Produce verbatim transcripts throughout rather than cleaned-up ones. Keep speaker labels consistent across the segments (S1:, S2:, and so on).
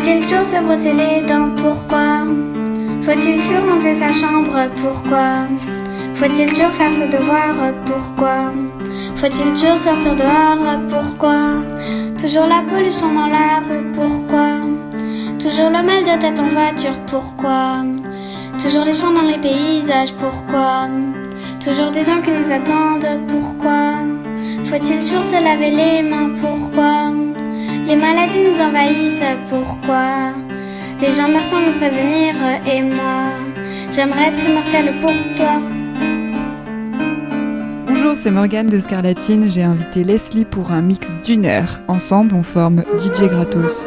S1: Faut-il toujours se brosser les dents, pourquoi? Faut-il toujours ranger sa chambre, pourquoi? Faut-il toujours faire ses devoirs, pourquoi? Faut-il toujours sortir dehors, pourquoi? Toujours la pollution dans la rue, pourquoi? Toujours le mal de tête en voiture, pourquoi? Toujours les champs dans les paysages, pourquoi? Toujours des gens qui nous attendent, pourquoi? Faut-il toujours se laver les mains, pourquoi? Les maladies nous envahissent, pourquoi? Les gens meurent sans nous prévenir, et moi, j'aimerais être immortelle pour toi.
S2: Bonjour, c'est Morgane de Scarlatine. J'ai invité Leslie pour un mix d'une heure. Ensemble, on forme D J Gratos.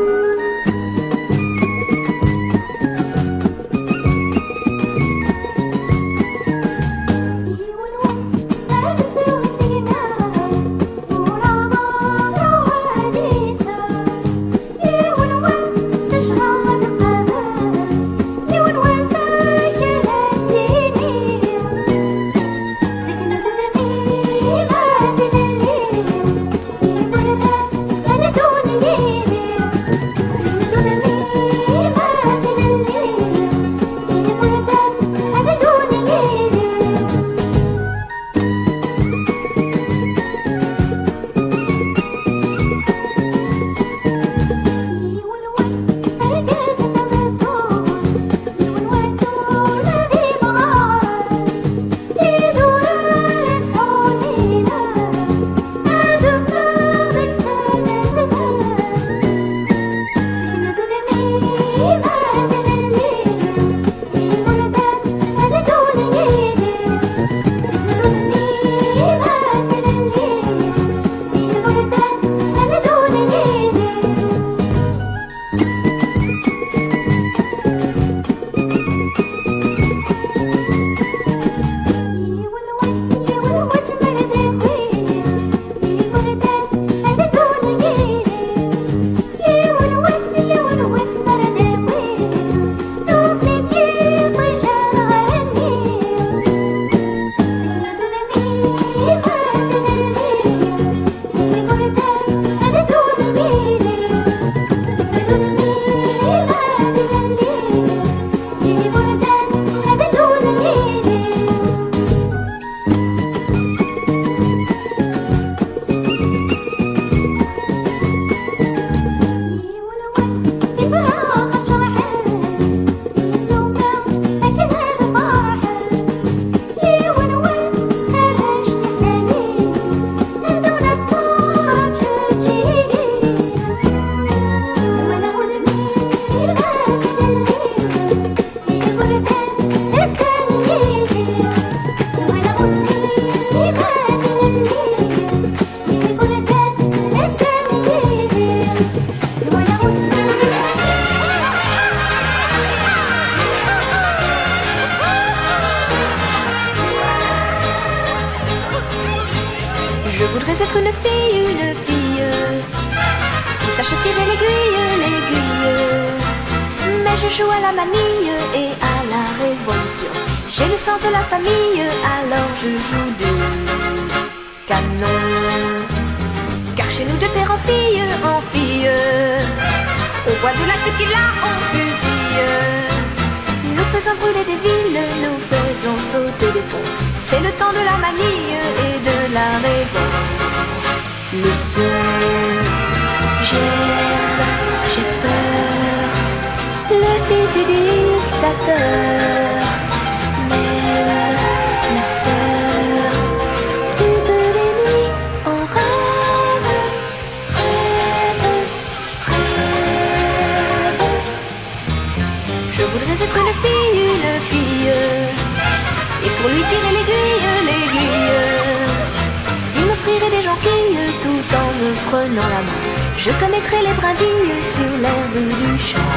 S3: Je connaîtrai les brindilles sur l'herbe du champ.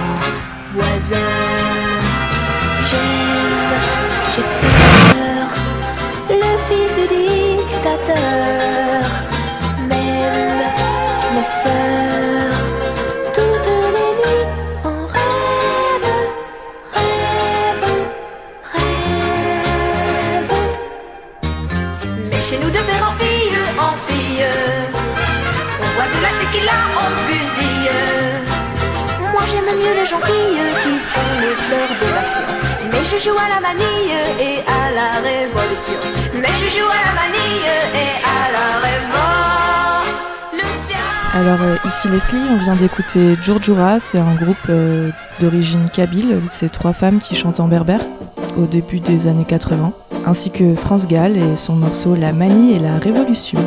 S3: Voisin, j'aime, j'ai peur, le fils du dictateur, même mes sœurs, toutes les nuits, on rêve, rêve, rêve. Mais chez nous de père en fille, en fille, on boit de la tequila en fusille. connais mieux les gentilles qui sont les fleurs de passion. Mais je joue à la manille et à la révolution. Mais je joue à la manille et à la révolution.
S4: Alors euh, ici Leslie, on vient d'écouter Djurdjura, c'est un groupe euh, d'origine kabyle, c'est trois femmes qui chantent en berbère au début des années quatre-vingts, ainsi que France Gall et son morceau La Manie et la Révolution.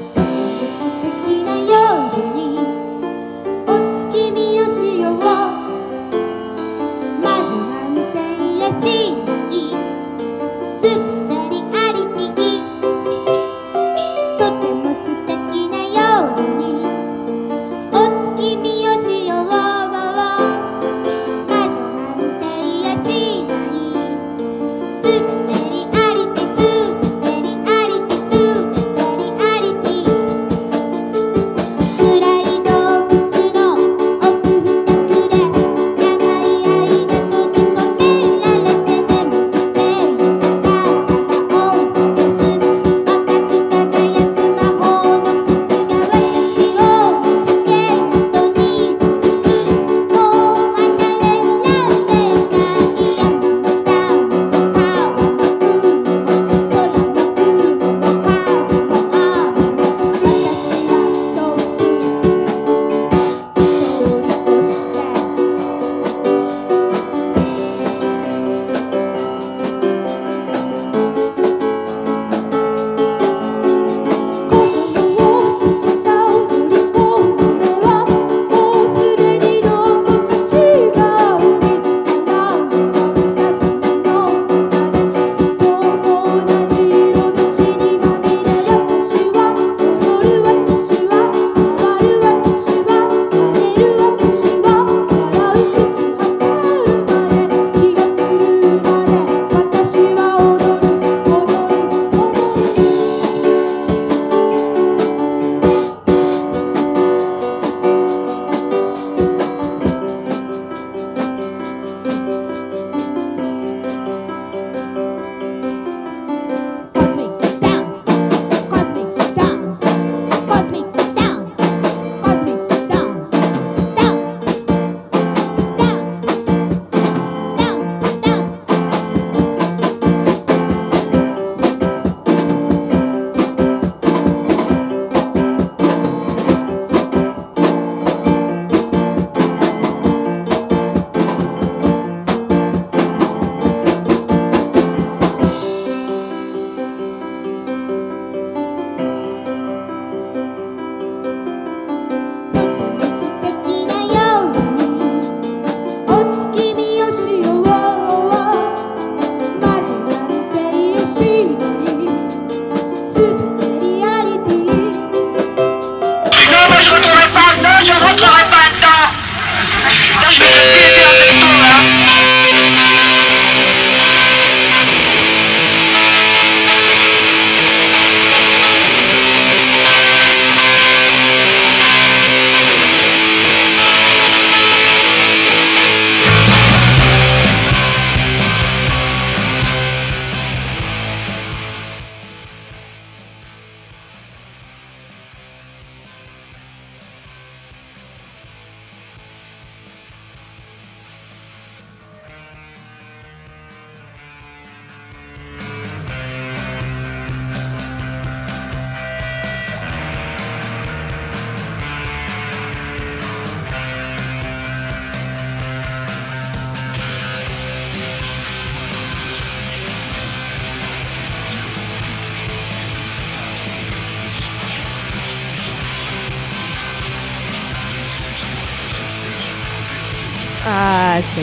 S5: Ah, ça y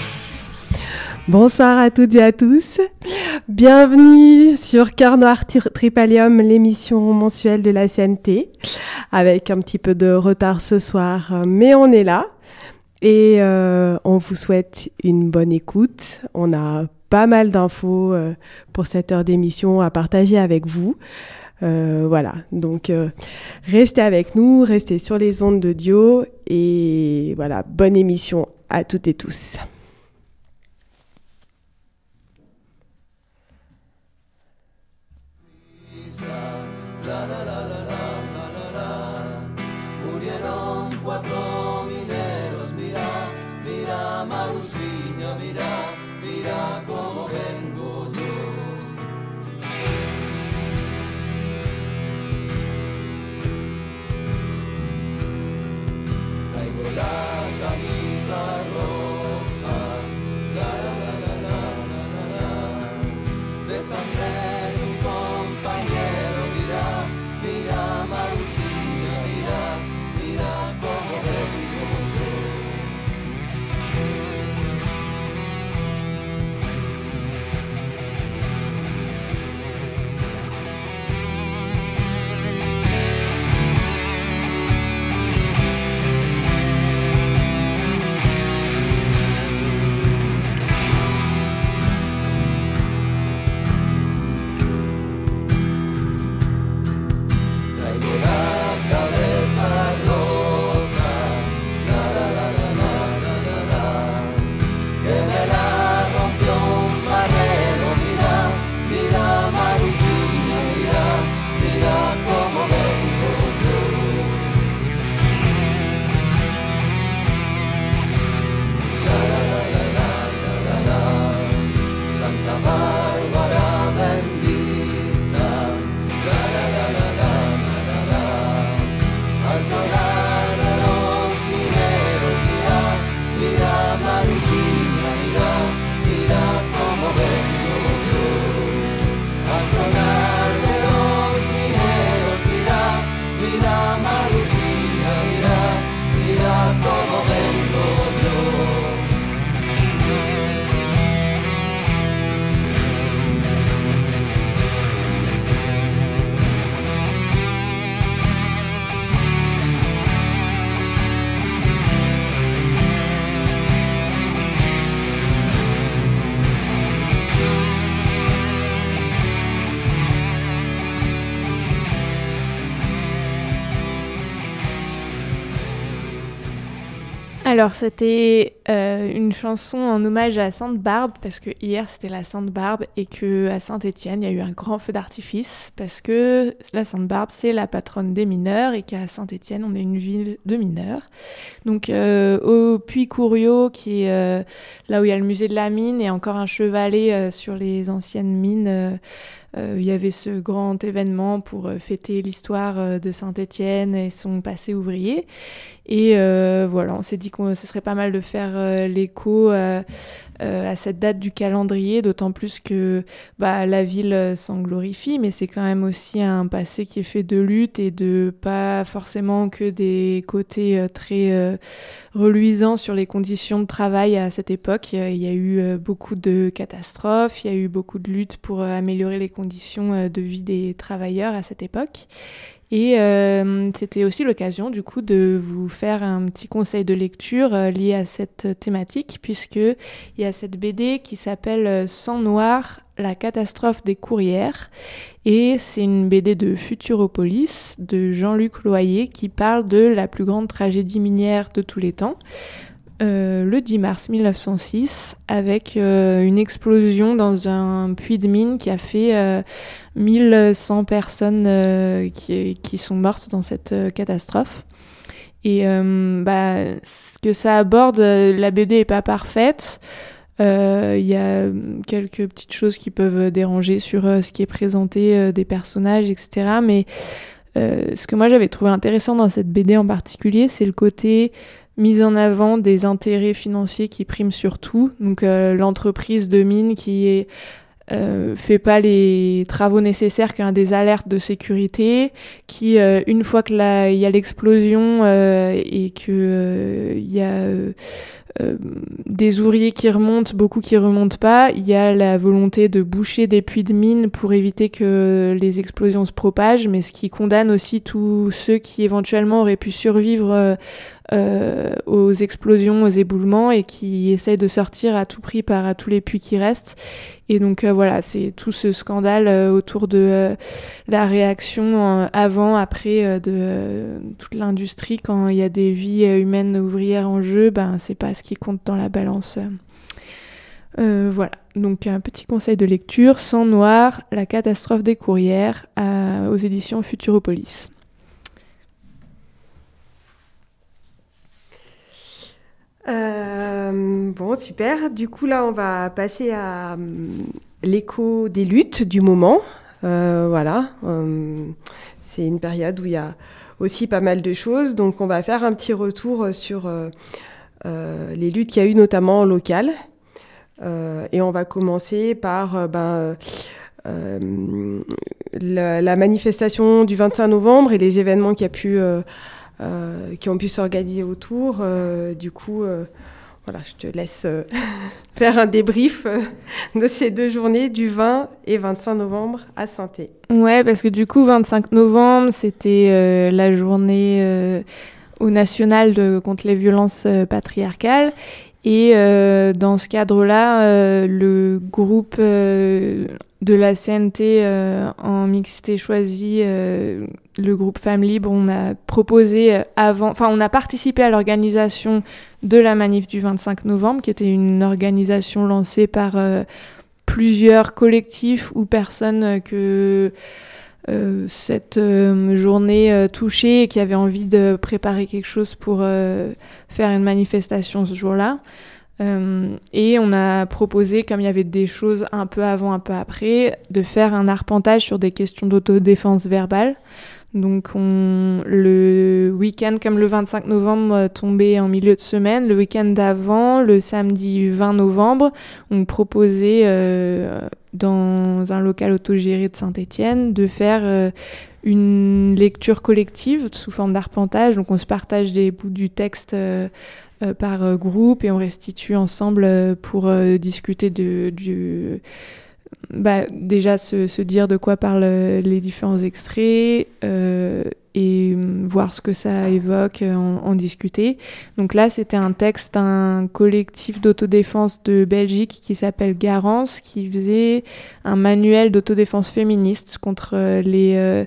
S5: est. Bonsoir à toutes et à tous. Bienvenue sur Cœur Noir Tripalium, l'émission mensuelle de la C N T, avec un petit peu de retard ce soir, mais on est là et euh, on vous souhaite une bonne écoute. On a pas mal d'infos euh, pour cette heure d'émission à partager avec vous. Euh, voilà, donc euh, restez avec nous, restez sur les ondes de Dio et voilà, bonne émission à toutes et tous.
S6: Murieron cuatro mineros, mira, Marusiña, mira, mira cómo vengo yo. Traigo la camisa roja, la la la la la la la la, de sangre de un compañero, mira, mira Marusiña, mira, mira cómo vengo yo.
S7: Alors, c'était euh, une chanson en hommage à Sainte-Barbe, parce que hier, c'était la Sainte-Barbe, et qu'à Saint-Étienne, il y a eu un grand feu d'artifice, parce que la Sainte-Barbe, c'est la patronne des mineurs, et qu'à Saint-Étienne, on est une ville de mineurs. Donc, euh, au Puy-Couriot, qui est euh, là où il y a le musée de la mine, et encore un chevalet euh, sur les anciennes mines, euh, Euh, il y avait ce grand événement pour euh, fêter l'histoire euh, de Saint-Étienne et son passé ouvrier. Et euh, voilà, on s'est dit que ce serait pas mal de faire euh, l'écho euh, euh, à cette date du calendrier, d'autant plus que bah, la ville euh, s'en glorifie, mais c'est quand même aussi un passé qui est fait de lutte et de pas forcément que des côtés euh, très euh, reluisants sur les conditions de travail à cette époque. Il y a eu euh, beaucoup de catastrophes, il y a eu beaucoup de luttes pour euh, améliorer les conditions de vie des travailleurs à cette époque. Et euh, c'était aussi l'occasion du coup de vous faire un petit conseil de lecture euh, lié à cette thématique, puisqu'il y a cette B D qui s'appelle Sang noir, la catastrophe des courrières, et c'est une B D de Futuropolis de Jean-Luc Loyer qui parle de la plus grande tragédie minière de tous les temps. Euh, le dix mars mille neuf cent six, avec euh, une explosion dans un puits de mine qui a fait euh, mille cent personnes euh, qui, qui sont mortes dans cette euh, catastrophe. Et euh, bah, ce que ça aborde, la B D est pas parfaite. Il euh, y a quelques petites choses qui peuvent déranger sur euh, ce qui est présenté euh, des personnages, et cetera. Mais euh, ce que moi j'avais trouvé intéressant dans cette B D en particulier, c'est le côté mise en avant des intérêts financiers qui priment sur tout. Donc euh, l'entreprise de mine qui est, euh, fait pas les travaux nécessaires, qui a des alertes de sécurité, qui euh, une fois que il y a l'explosion euh, et que il euh, y a euh, Euh, des ouvriers qui remontent, beaucoup qui remontent pas, il y a la volonté de boucher des puits de mine pour éviter que les explosions se propagent, mais ce qui condamne aussi tous ceux qui éventuellement auraient pu survivre euh, euh, aux explosions, aux éboulements, et qui essayent de sortir à tout prix par à tous les puits qui restent. Et donc euh, voilà, c'est tout ce scandale euh, autour de euh, la réaction euh, avant, après euh, de euh, toute l'industrie. Quand il y a des vies euh, humaines ouvrières en jeu, ben c'est pas ce qui compte dans la balance. Euh, voilà, donc un petit conseil de lecture, Sang noir, la catastrophe des courrières, à, aux éditions Futuropolis.
S5: Euh, Bon, super. Du coup, là, on va passer à hum, l'écho des luttes du moment. Euh, voilà. Hum, c'est une période où il y a aussi pas mal de choses. Donc, on va faire un petit retour sur euh, euh, les luttes qu'il y a eu, notamment en local. Euh, et on va commencer par euh, ben, euh, la, la manifestation du vingt-cinq novembre et les événements qui, a pu, euh, euh, qui ont pu s'organiser autour. Euh, du coup, euh, voilà, je te laisse euh, faire un débrief euh, de ces deux journées du vingt et vingt-cinq novembre à Sainté.
S7: Ouais, parce que du coup, vingt-cinq novembre, c'était euh, la journée euh, au national de, contre les violences euh, patriarcales. Et euh, dans ce cadre-là, euh, le groupe euh, de la C N T euh, en mixité choisie, euh, le groupe Femmes Libres, on a proposé avant, enfin on a participé à l'organisation de la manif du vingt-cinq novembre, qui était une organisation lancée par euh, plusieurs collectifs ou personnes que euh, cette euh, journée euh, touchait et qui avaient envie de préparer quelque chose pour euh, faire une manifestation ce jour-là. Euh, et on a proposé, comme il y avait des choses un peu avant, un peu après, de faire un arpentage sur des questions d'autodéfense verbale. Donc on, le week-end, comme le vingt-cinq novembre euh, tombait en milieu de semaine, le week-end d'avant, le samedi vingt novembre, on proposait euh, dans un local autogéré de Saint-Étienne de faire euh, une lecture collective sous forme d'arpentage. Donc on se partage des bouts du texte euh, euh, par euh, groupe et on restitue ensemble euh, pour euh, discuter de, du... Bah, déjà se, se dire de quoi parlent les différents extraits euh, et voir ce que ça évoque, en, en discuter. Donc là, c'était un texte d'un collectif d'autodéfense de Belgique qui s'appelle Garance, qui faisait un manuel d'autodéfense féministe contre les euh,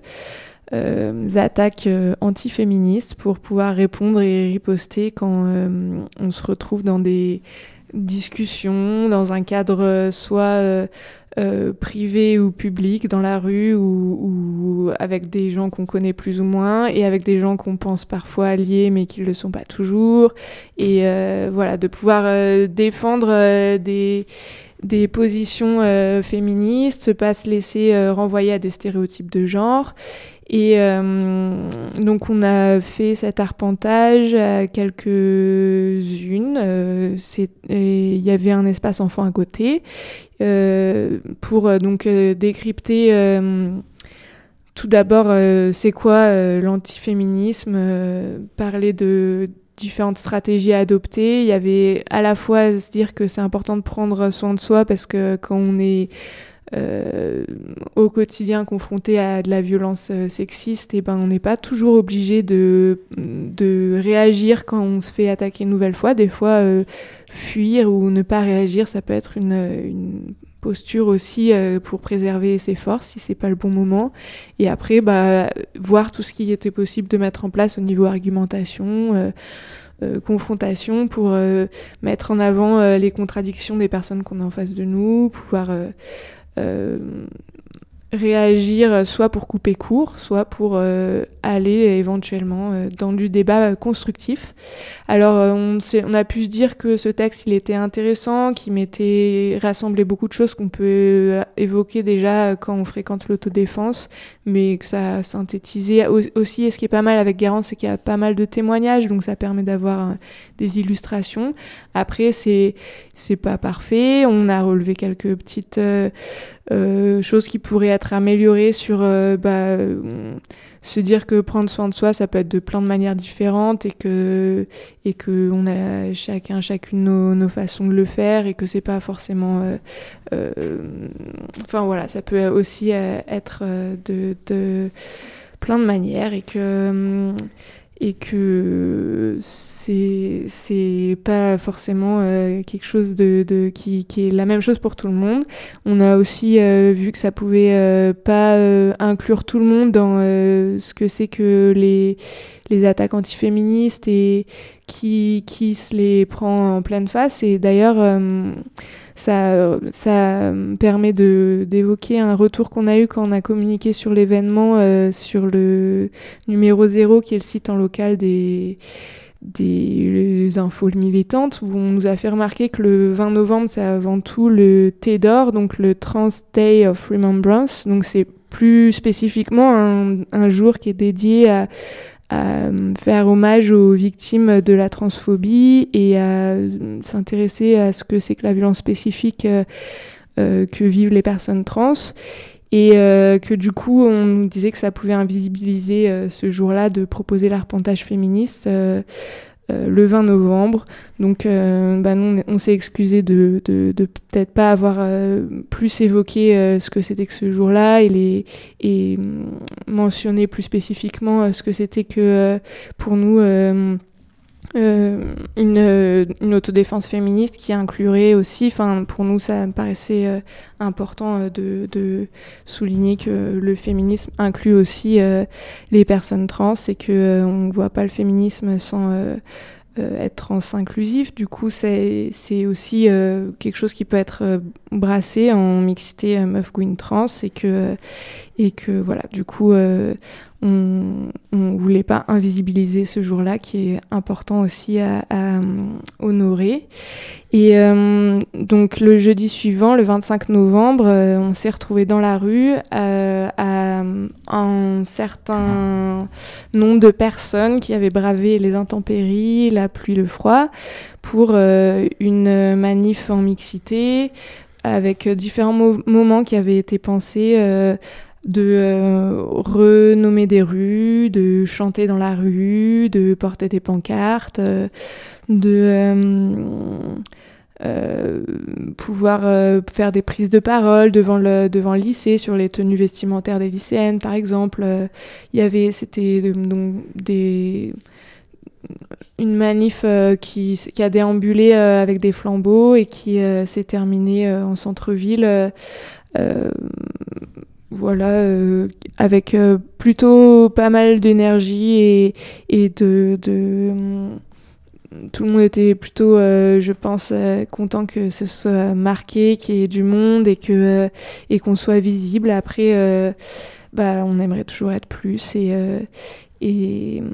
S7: euh, attaques euh, antiféministes pour pouvoir répondre et riposter quand euh, on se retrouve dans des discussions, dans un cadre soit euh, euh, privé ou public, dans la rue ou, ou avec des gens qu'on connaît plus ou moins et avec des gens qu'on pense parfois alliés mais qui ne le sont pas toujours. Et euh, voilà, de pouvoir euh, défendre euh, des, des positions euh, féministes, pas se laisser euh, renvoyer à des stéréotypes de genre. Et euh, donc on a fait cet arpentage à quelques-unes. Euh, il y avait un espace enfant à côté euh, pour euh, donc euh, décrypter euh, tout d'abord euh, c'est quoi euh, l'antiféminisme, euh, parler de différentes stratégies à adopter. Il y avait à la fois se dire que c'est important de prendre soin de soi parce que quand on est Euh, au quotidien confronté à de la violence euh, sexiste, et ben on n'est pas toujours obligé de, de réagir quand on se fait attaquer une nouvelle fois. Des fois, euh, fuir ou ne pas réagir, ça peut être une, une posture aussi euh, pour préserver ses forces si c'est pas le bon moment. Et après, bah, voir tout ce qui était possible de mettre en place au niveau argumentation, euh, Euh, confrontation pour euh, mettre en avant euh, les contradictions des personnes qu'on a en face de nous, pouvoir euh, euh, réagir soit pour couper court, soit pour euh, aller éventuellement euh, dans du débat euh, constructif. Alors euh, on, on a pu se dire que ce texte il était intéressant, qu'il mettait rassemblait beaucoup de choses qu'on peut évoquer déjà quand on fréquente l'autodéfense, mais que ça synthétisait aussi. Et ce qui est pas mal avec Garance, c'est qu'il y a pas mal de témoignages, donc ça permet d'avoir euh, des illustrations. Après c'est c'est pas parfait, on a relevé quelques petites euh, euh, choses qui pourraient être améliorées sur euh, bah, euh, se dire que prendre soin de soi ça peut être de plein de manières différentes et que et que on a chacun chacune nos, nos façons de le faire et que c'est pas forcément euh, euh, enfin voilà, ça peut aussi euh, être euh, de, de plein de manières et que et que c'est c'est pas forcément euh, quelque chose de, de qui, qui est la même chose pour tout le monde. On a aussi euh, vu que ça pouvait euh, pas euh, inclure tout le monde dans euh, ce que c'est que les les attaques antiféministes et qui qui se les prend en pleine face. Et d'ailleurs euh, ça ça permet de d'évoquer un retour qu'on a eu quand on a communiqué sur l'événement euh, sur le numéro zéro qui est le site en local des des infos militantes où on nous a fait remarquer que le vingt novembre, c'est avant tout le T D O R, donc le Trans Day of Remembrance. Donc c'est plus spécifiquement un, un jour qui est dédié à, à faire hommage aux victimes de la transphobie et à s'intéresser à ce que c'est que la violence spécifique euh, euh, que vivent les personnes trans. Et euh, que du coup, on nous disait que ça pouvait invisibiliser euh, ce jour-là de proposer l'arpentage féministe euh, euh, le vingt novembre. Donc, euh, bah, nous, on, on s'est excusé de, de, de peut-être pas avoir euh, plus évoqué euh, ce que c'était que ce jour-là et, les, et mentionné plus spécifiquement euh, ce que c'était que euh, pour nous... Euh, Euh, une, euh, une autodéfense féministe qui inclurait aussi, enfin pour nous ça me paraissait euh, important euh, de, de souligner que le féminisme inclut aussi euh, les personnes trans et que euh, on ne voit pas le féminisme sans euh, euh, être trans inclusif. Du coup c'est, c'est aussi euh, quelque chose qui peut être euh, brassé en mixité euh, meuf queen trans et que, euh, et que voilà du coup euh, on ne voulait pas invisibiliser ce jour-là qui est important aussi à, à honorer. Et euh, donc le jeudi suivant, le vingt-cinq novembre, euh, on s'est retrouvés dans la rue euh, à un certain nombre de personnes qui avaient bravé les intempéries, la pluie, le froid, pour euh, une manif en mixité avec différents mo- moments qui avaient été pensés euh, de euh, renommer des rues, de chanter dans la rue, de porter des pancartes, euh, de euh, euh, pouvoir euh, faire des prises de parole devant le, devant le lycée sur les tenues vestimentaires des lycéennes, par exemple. Il euh, y avait, c'était donc des... une manif euh, qui, qui a déambulé euh, avec des flambeaux et qui euh, s'est terminée euh, en centre-ville euh, euh, voilà, euh, avec euh, plutôt pas mal d'énergie et, et de, de... Tout le monde était plutôt, euh, je pense, euh, content que ce soit marqué, qu'il y ait du monde et, que, euh, et qu'on soit visible. Après, euh, bah, on aimerait toujours être plus. Et, euh, et,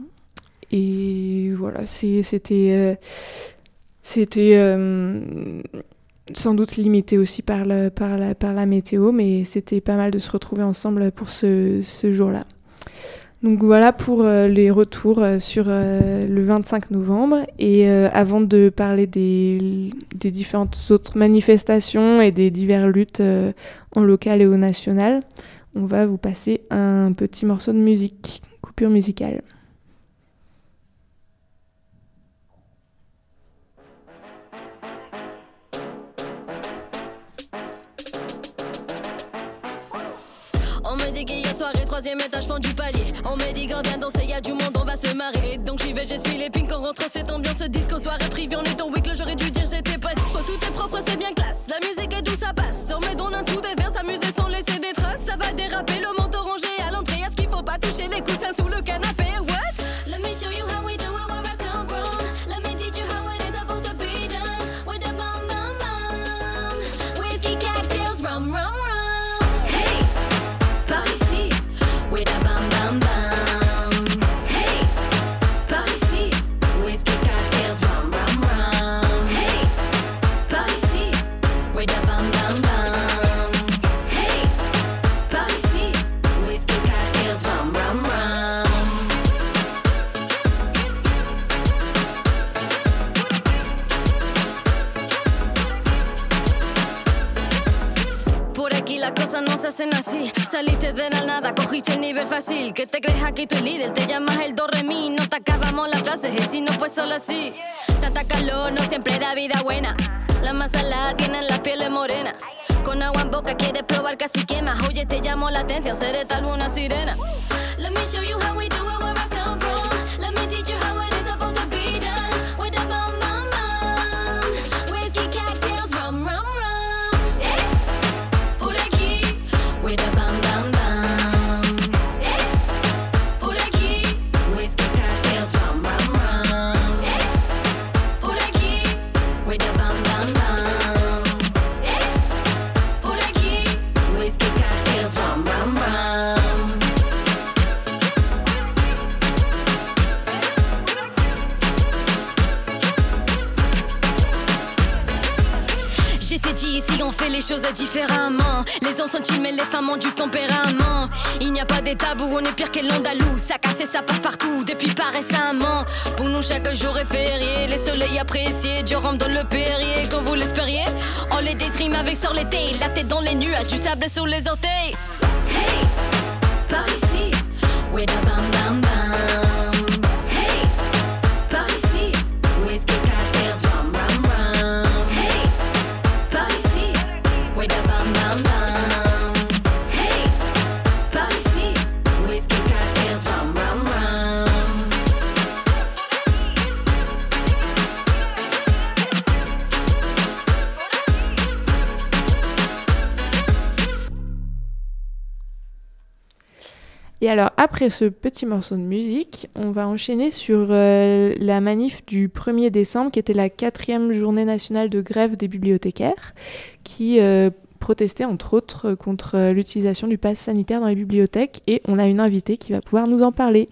S7: et voilà, c'est, c'était... Euh, c'était euh, sans doute limité aussi par, le, par, la, par la météo, mais c'était pas mal de se retrouver ensemble pour ce, ce jour-là. Donc voilà pour euh, les retours euh, sur euh, le vingt-cinq novembre. Et euh, avant de parler des, des différentes autres manifestations et des diverses luttes euh, en local et au national, on va vous passer un petit morceau de musique, coupure musicale.
S8: On me dit qu'il y a soirée, troisième étage, fond du palier. On me dit qu'on vient danser, y a du monde, on va se marrer. Donc j'y vais, je suis les pings, on rentre cette ambiance disco, soirée privée, on est en week, j'aurais dû dire j'étais pas dispo. Tout est propre, c'est bien classe, la musique est douce, ça passe. On me donne un tout des verres, s'amuser sans laisser des traces. Ça va déraper, le manteau rangé à l'entrée. Est-ce qu'il faut pas toucher les coussins sous le canapé? What? Let me show you how we do it, where I come from. Let me teach you how it is supposed to be done. With the bum bum bum. Whiskey, cocktails, rum rum rum. With a bam bam bam. Hey, par ici, whiskey, cocktails, rum rum rum. Hey, par ici, with a bam bam bam. Hey, par ici, whiskey, cocktails, rum rum rum. Por aquí las cosas no se hacen así. Saliste de la nada, cogiste el nivel fácil. ¿Qué te crees aquí tu líder? Te llamas el do re mi. No te acabamos las frases, y si no fue solo así. Tanta calor no siempre da vida buena. La más salada tienen las pieles morenas. Con agua en boca quieres probar casi quemas. Oye, te llamo la atención, seré tal una sirena. Let me show you how we do it, where I come from. Let me teach you how it is supposed to be done. With a bum bum bum. Whiskey, cocktails, rum rum rum. Hey, por aquí. With a bum bum bum. Hey, por aquí. Whiskey, cocktails, rum rum rum. Hey, por aquí. With a bum bum bum. Hey, por aquí. Whiskey, cocktails, rum rum rum. t'ai dit, ici on fait les choses différemment. Les hommes sont chill mais les femmes ont du tempérament. Il n'y a pas des tabous, on est pire que l'Andalou. Ça casse et ça passe partout depuis pas récemment. Pour nous chaque jour est férié, les soleils appréciés, du rhum dans le Perrier. Quand vous l'espériez, on les rime avec sur l'été. La tête dans les nuages, du sable sur les orteils. Hey, par ici, ouais da bam bam bam. Hey, par ici, whiskey cocktails, rum rum rum. Hey, par ici, ouais da bam bam bam. Hey, par ici, whiskey cocktails, rum rum rum.
S7: Et alors, après ce petit morceau de musique, on va enchaîner sur euh, la manif du premier décembre, qui était la quatrième journée nationale de grève des bibliothécaires, qui euh, protestait entre autres contre euh, l'utilisation du pass sanitaire dans les bibliothèques. Et on a une invitée qui va pouvoir nous en parler.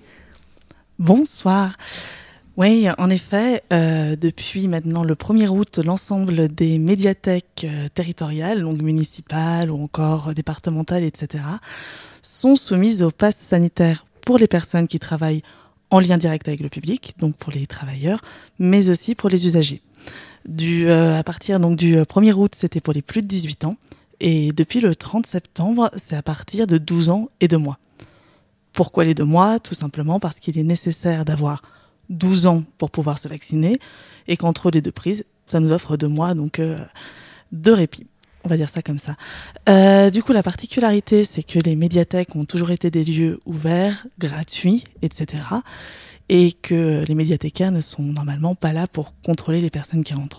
S9: Bonsoir. Oui, en effet, euh, depuis maintenant le premier août, l'ensemble des médiathèques euh, territoriales, donc municipales ou encore euh, départementales, et cetera, sont soumises au pass sanitaire pour les personnes qui travaillent en lien direct avec le public, donc pour les travailleurs, mais aussi pour les usagers. Du, euh, à partir donc, du premier août, c'était pour les plus de dix-huit ans, et depuis le trente septembre, c'est à partir de douze ans et deux mois. Pourquoi les deux mois ? Tout simplement parce qu'il est nécessaire d'avoir douze ans pour pouvoir se vacciner, et qu'entre les deux prises, ça nous offre deux mois donc euh, de répit. On va dire ça comme ça. Euh, du coup, la particularité, c'est que les médiathèques ont toujours été des lieux ouverts, gratuits, et cetera. Et que les médiathécaires ne sont normalement pas là pour contrôler les personnes qui rentrent.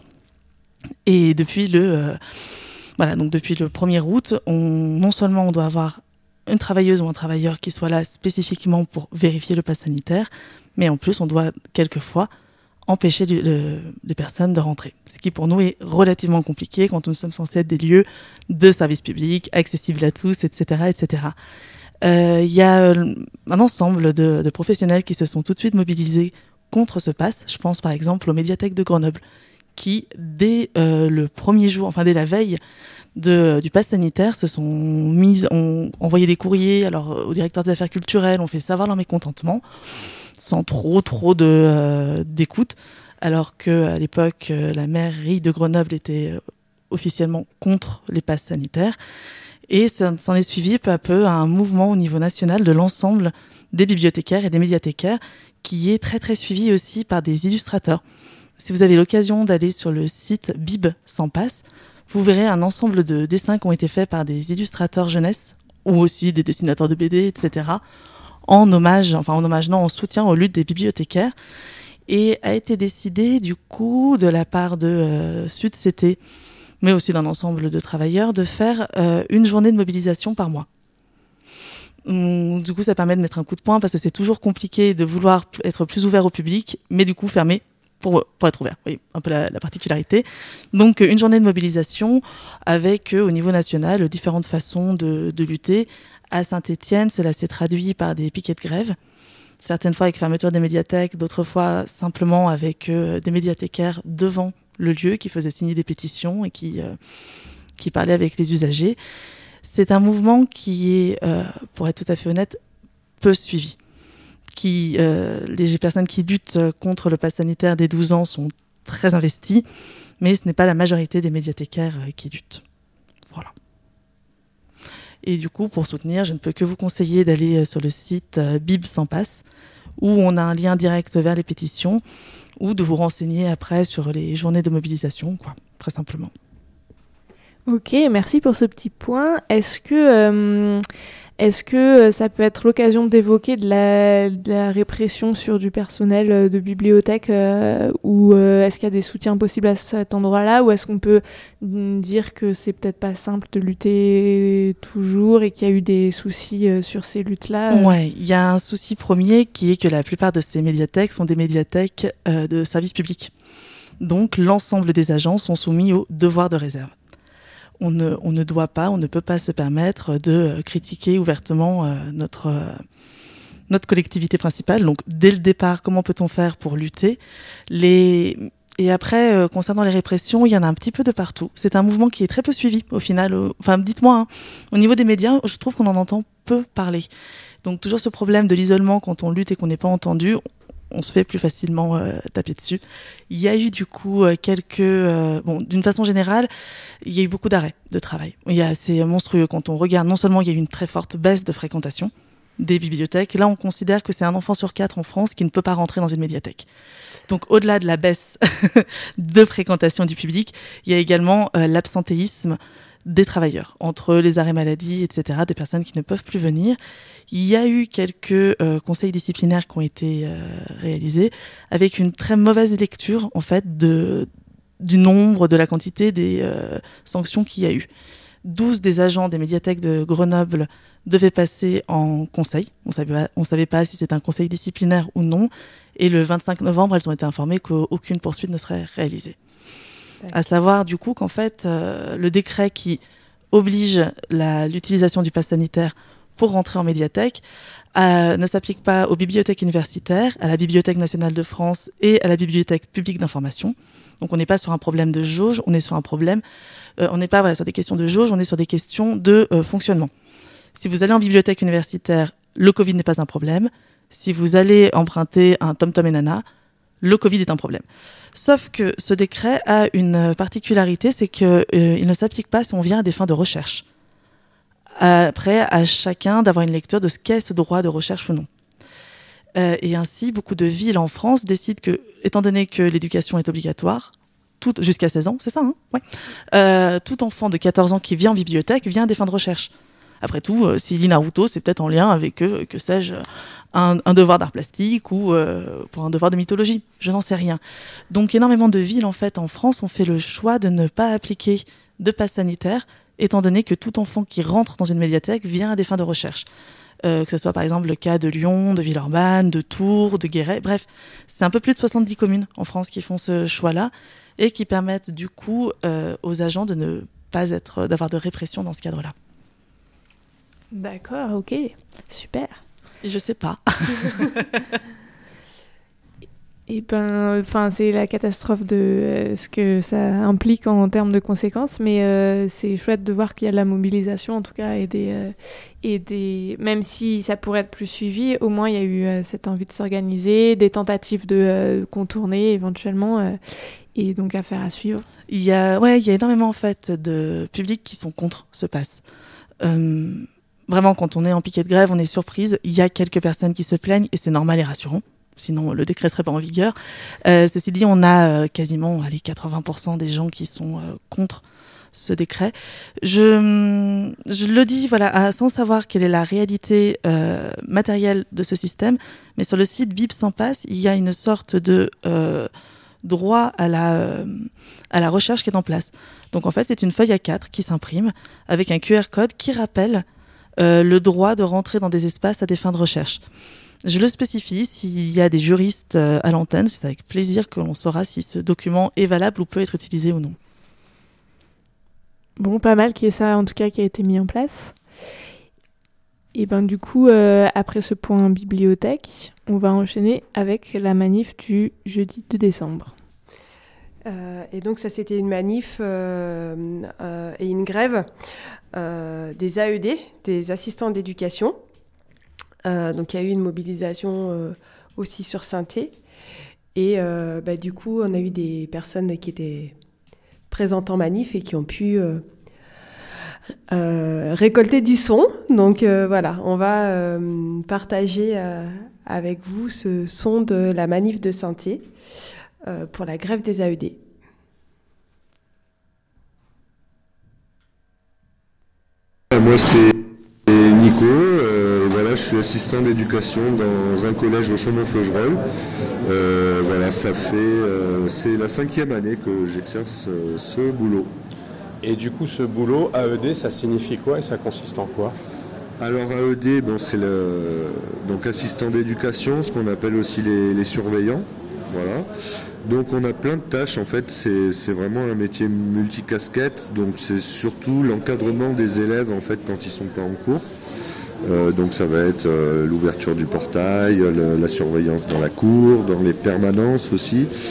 S9: Et depuis le, euh, voilà, donc depuis le premier août, on, non seulement on doit avoir une travailleuse ou un travailleur qui soit là spécifiquement pour vérifier le pass sanitaire, mais en plus, on doit quelquefois empêcher le, le, les personnes de rentrer. Ce qui pour nous est relativement compliqué quand nous sommes censés être des lieux de service public, accessibles à tous, et cetera, et cetera. Euh, y a un ensemble de, de professionnels qui se sont tout de suite mobilisés contre ce pass. Je pense par exemple aux médiathèques de Grenoble, qui dès euh, le premier jour, enfin dès la veille de, du pass sanitaire, se sont mises, ont envoyé des courriers alors au directeur des affaires culturelles, ont fait savoir leur mécontentement, sans trop trop de euh, d'écoute, alors que à l'époque euh, la mairie de Grenoble était euh, officiellement contre les passes sanitaires, et ça s'en est suivi peu à peu un mouvement au niveau national de l'ensemble des bibliothécaires et des médiathécaires, qui est très très suivi aussi par des illustrateurs. Si vous avez l'occasion d'aller sur le site Bib sans passe, vous verrez un ensemble de dessins qui ont été faits par des illustrateurs jeunesse ou aussi des dessinateurs de B D, et cetera, en hommage, enfin en hommage non, en soutien aux luttes des bibliothécaires, et a été décidé du coup de la part de euh, Sud C T, mais aussi d'un ensemble de travailleurs, de faire euh, une journée de mobilisation par mois. Hum, du coup, ça permet de mettre un coup de poing parce que c'est toujours compliqué de vouloir être plus ouvert au public, mais du coup fermé pour, pour être ouvert. Oui, un peu la, la particularité. Donc une journée de mobilisation avec euh, au niveau national différentes façons de, de lutter. À Saint-Étienne, cela s'est traduit par des piquets de grève, certaines fois avec fermeture des médiathèques, d'autres fois simplement avec euh, des médiathécaires devant le lieu qui faisaient signer des pétitions et qui, euh, qui parlaient avec les usagers. C'est un mouvement qui est, euh, pour être tout à fait honnête, peu suivi. Qui, euh, les personnes qui luttent contre le pass sanitaire des douze ans sont très investies, mais ce n'est pas la majorité des médiathécaires euh, qui luttent. Voilà. Et du coup, pour soutenir, je ne peux que vous conseiller d'aller sur le site euh, Bib sans passe, où on a un lien direct vers les pétitions, ou de vous renseigner après sur les journées de mobilisation, quoi, très simplement.
S7: Ok, merci pour ce petit point. Est-ce que, euh, est-ce que ça peut être l'occasion d'évoquer de la, de la répression sur du personnel de bibliothèque euh, ou euh, est-ce qu'il y a des soutiens possibles à cet endroit-là, ou est-ce qu'on peut dire que c'est peut-être pas simple de lutter toujours et qu'il y a eu des soucis euh, sur ces luttes-là euh...
S9: Ouais, il y a un souci premier qui est que la plupart de ces médiathèques sont des médiathèques euh, de service public. Donc l'ensemble des agents sont soumis au devoir de réserve. On ne, on ne doit pas, on ne peut pas se permettre de critiquer ouvertement euh, notre, euh, notre collectivité principale. Donc, dès le départ, comment peut-on faire pour lutter ? Les, Et après, euh, concernant les répressions, il y en a un petit peu de partout. C'est un mouvement qui est très peu suivi, au final. Au... Enfin, dites-moi, hein, au niveau des médias, je trouve qu'on en entend peu parler. Donc, toujours ce problème de l'isolement, quand on lutte et qu'on n'est pas entendu, on se fait plus facilement euh, taper dessus. Il y a eu, du coup, euh, quelques... Euh, bon, d'une façon générale, il y a eu beaucoup d'arrêts de travail. Il y a, c'est monstrueux. Quand on regarde, non seulement il y a eu une très forte baisse de fréquentation des bibliothèques, là, on considère que c'est un enfant sur quatre en France qui ne peut pas rentrer dans une médiathèque. Donc, au-delà de la baisse de fréquentation du public, il y a également euh, l'absentéisme des travailleurs, entre les arrêts maladie, et cetera, des personnes qui ne peuvent plus venir. Il y a eu quelques euh, conseils disciplinaires qui ont été euh, réalisés avec une très mauvaise lecture, en fait, de, du nombre, de la quantité des euh, sanctions qu'il y a eu. douze des agents des médiathèques de Grenoble devaient passer en conseil. On savait, on savait pas si c'était un conseil disciplinaire ou non. Et le vingt-cinq novembre, elles ont été informées qu'aucune poursuite ne serait réalisée. À savoir, du coup, qu'en fait, euh, le décret qui oblige la, l'utilisation du pass sanitaire pour rentrer en médiathèque euh, ne s'applique pas aux bibliothèques universitaires, à la Bibliothèque nationale de France et à la Bibliothèque publique d'information. Donc, on n'est pas sur un problème de jauge, on est sur un problème... Euh, on n'est pas voilà, sur des questions de jauge, on est sur des questions de euh, fonctionnement. Si vous allez en bibliothèque universitaire, le Covid n'est pas un problème. Si vous allez emprunter un TomTom et Nana, le Covid est un problème. Sauf que ce décret a une particularité, c'est qu'il euh, ne s'applique pas si on vient à des fins de recherche. Après, à chacun d'avoir une lecture de ce qu'est ce droit de recherche ou non. Euh, et ainsi, beaucoup de villes en France décident que, étant donné que l'éducation est obligatoire, tout, jusqu'à seize ans, c'est ça, hein ouais. euh, tout enfant de quatorze ans qui vient en bibliothèque vient à des fins de recherche. Après tout, euh, s'il lit Naruto, c'est peut-être en lien avec, euh, que sais-je, un, un devoir d'art plastique ou euh, pour un devoir de mythologie. Je n'en sais rien. Donc, énormément de villes, en fait, en France, ont fait le choix de ne pas appliquer de pass sanitaire, étant donné que tout enfant qui rentre dans une médiathèque vient à des fins de recherche. Euh, que ce soit, par exemple, le cas de Lyon, de Villeurbanne, de Tours, de Guéret. Bref, c'est un peu plus de soixante-dix communes en France qui font ce choix-là et qui permettent, du coup, euh, aux agents de ne pas être, d'avoir de répression dans ce cadre-là.
S7: D'accord, ok, super.
S9: Je sais pas.
S7: Et ben, enfin, c'est la catastrophe de euh, ce que ça implique en termes de conséquences, mais euh, c'est chouette de voir qu'il y a de la mobilisation, en tout cas, et des, euh, et des, même si ça pourrait être plus suivi, au moins il y a eu euh, cette envie de s'organiser, des tentatives de euh, contourner éventuellement, euh, et donc affaire à suivre.
S9: Il y a, ouais, il y a énormément en fait de publics qui sont contre ce pass. Euh, vraiment, quand on est en piquet de grève, on est surprise. Il y a quelques personnes qui se plaignent et c'est normal et rassurant. Sinon, le décret serait pas en vigueur. Euh, ceci dit, on a euh, quasiment allez, quatre-vingts pour cent des gens qui sont euh, contre ce décret. Je, je le dis voilà, à, sans savoir quelle est la réalité euh, matérielle de ce système, mais sur le site Bib sans passe, il y a une sorte de euh, droit à la, euh, à la recherche qui est en place. Donc en fait, c'est une feuille A quatre qui s'imprime avec un Q R code qui rappelle euh, le droit de rentrer dans des espaces à des fins de recherche. Je le spécifie, s'il y a des juristes à l'antenne, c'est avec plaisir que l'on saura si ce document est valable ou peut être utilisé ou non.
S7: Bon, pas mal qu'il y ait ça, en tout cas, qui a été mis en place. Et ben du coup, euh, après ce point bibliothèque, on va enchaîner avec la manif du jeudi deux décembre.
S5: Euh, et donc ça, c'était une manif euh, euh, et une grève euh, des A E D, des assistants d'éducation. Euh, donc il y a eu une mobilisation euh, aussi sur Saint-Thé et euh, bah, du coup on a eu des personnes qui étaient présentes en manif et qui ont pu euh, euh, récolter du son. Donc euh, voilà, on va euh, partager euh, avec vous ce son de la manif de Saint-Thé euh, pour la grève des A E D.
S10: Moi c'est Nico, euh, voilà, je suis assistant d'éducation dans un collège au Chaumont-Feugerolles. Euh, voilà, ça fait, euh, c'est la cinquième année que j'exerce euh, ce boulot.
S11: Et du coup, ce boulot, A E D, ça signifie quoi et ça consiste en quoi ?
S10: Alors A E D, bon, c'est le donc assistant d'éducation, ce qu'on appelle aussi les, les surveillants. Voilà. Donc on a plein de tâches, en fait, c'est, c'est vraiment un métier multicasquette, donc c'est surtout l'encadrement des élèves en fait quand ils sont pas en cours. Euh, donc ça va être euh, l'ouverture du portail, le, la surveillance dans la cour, dans les permanences aussi.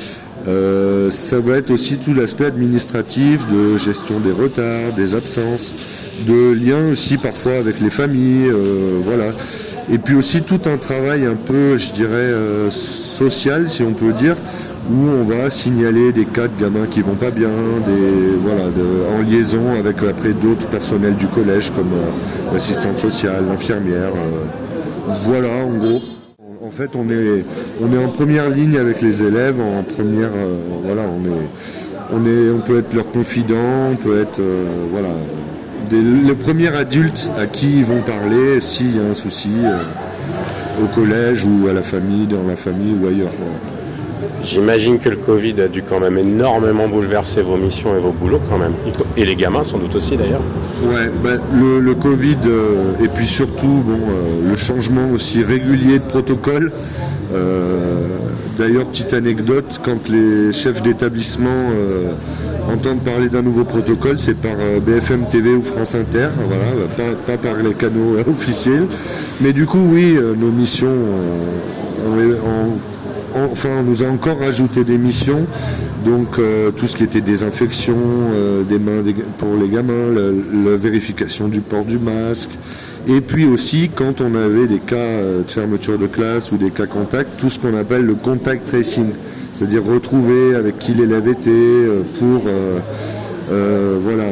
S10: Euh, ça va être aussi tout l'aspect administratif, de gestion des retards, des absences, de liens aussi parfois avec les familles, euh, voilà. Et puis aussi tout un travail un peu, je dirais, euh, social, si on peut dire, où on va signaler des cas de gamins qui vont pas bien, des, voilà, de, en liaison avec après d'autres personnels du collège comme euh, l'assistante sociale, l'infirmière. Euh, voilà, en gros. En fait, on est, on est en première ligne avec les élèves, en première, euh, voilà, on est, on est, on peut être leur confident, on peut être, euh, voilà, des, le premier adulte à qui ils vont parler s'il y a un souci euh, au collège ou à la famille, dans la famille ou ailleurs. Voilà.
S11: J'imagine que le Covid a dû quand même énormément bouleverser vos missions et vos boulots quand même. Et les gamins sans doute aussi d'ailleurs.
S10: Ouais, bah, le, le Covid euh, et puis surtout bon, euh, le changement aussi régulier de protocole. Euh, d'ailleurs, petite anecdote, quand les chefs d'établissement euh, entendent parler d'un nouveau protocole, c'est par euh, B F M T V ou France Inter, voilà, pas, pas par les canaux euh, officiels. Mais du coup, oui, euh, nos missions ont, ont, Enfin, on nous a encore rajouté des missions, donc euh, tout ce qui était désinfection euh, des mains des, pour les gamins, la, la vérification du port du masque, et puis aussi quand on avait des cas de fermeture de classe ou des cas contacts, tout ce qu'on appelle le contact tracing, c'est-à-dire retrouver avec qui l'élève était euh, pour euh, euh, voilà,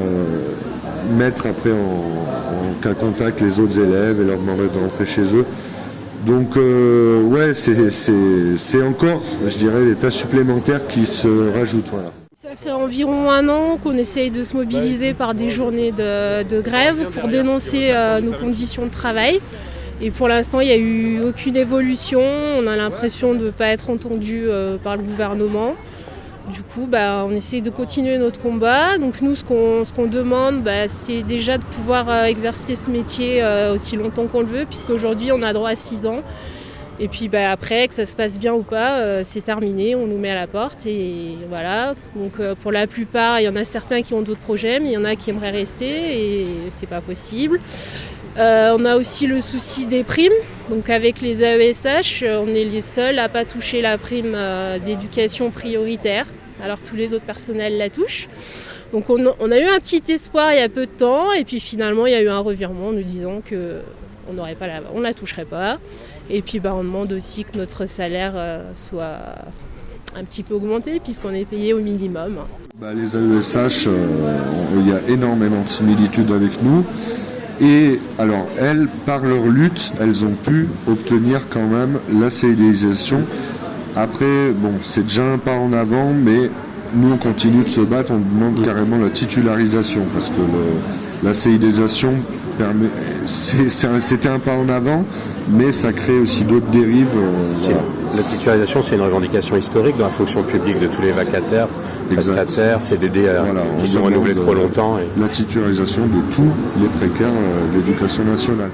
S10: mettre après en, en cas contact les autres élèves et leur demander de rentrer chez eux. Donc euh, ouais, c'est, c'est, c'est encore, je dirais, des tâches supplémentaires qui se rajoutent. Voilà.
S12: Ça fait environ un an qu'on essaye de se mobiliser par des journées de, de grève pour dénoncer euh, nos conditions de travail. Et pour l'instant, il n'y a eu aucune évolution. On a l'impression de ne pas être entendu euh, par le gouvernement. Du coup, bah, on essaye de continuer notre combat. Donc nous, ce qu'on, ce qu'on demande, bah, c'est déjà de pouvoir euh, exercer ce métier euh, aussi longtemps qu'on le veut, puisqu'aujourd'hui, on a droit à six ans. Et puis bah, après, que ça se passe bien ou pas, euh, c'est terminé, on nous met à la porte. Et voilà. Donc euh, pour la plupart, il y en a certains qui ont d'autres projets, mais il y en a qui aimeraient rester et c'est pas possible. Euh, on a aussi le souci des primes. Donc avec les A E S H, on est les seuls à ne pas toucher la prime euh, d'éducation prioritaire, alors que tous les autres personnels la touchent. Donc on, on a eu un petit espoir il y a peu de temps, et puis finalement il y a eu un revirement nous disant qu'on n'aurait pas la, on la toucherait pas. Et puis bah, on demande aussi que notre salaire euh, soit un petit peu augmenté, puisqu'on est payé au minimum.
S10: Bah, les A E S H, euh, il y a énormément de similitudes avec nous. Et alors, elles, par leur lutte, elles ont pu obtenir quand même la C I D isation. Après, bon, c'est déjà un pas en avant, mais nous, on continue de se battre, on demande carrément la titularisation, parce que le, la C I D isation permet, c'est, c'est un, c'était un pas en avant, mais ça crée aussi d'autres dérives. Euh,
S11: voilà. La titularisation, c'est une revendication historique dans la fonction publique de tous les vacataires, prestataires, C D D voilà, qui sont renouvelés trop longtemps. Et...
S10: La titularisation de tous les précaires euh, de l'éducation nationale.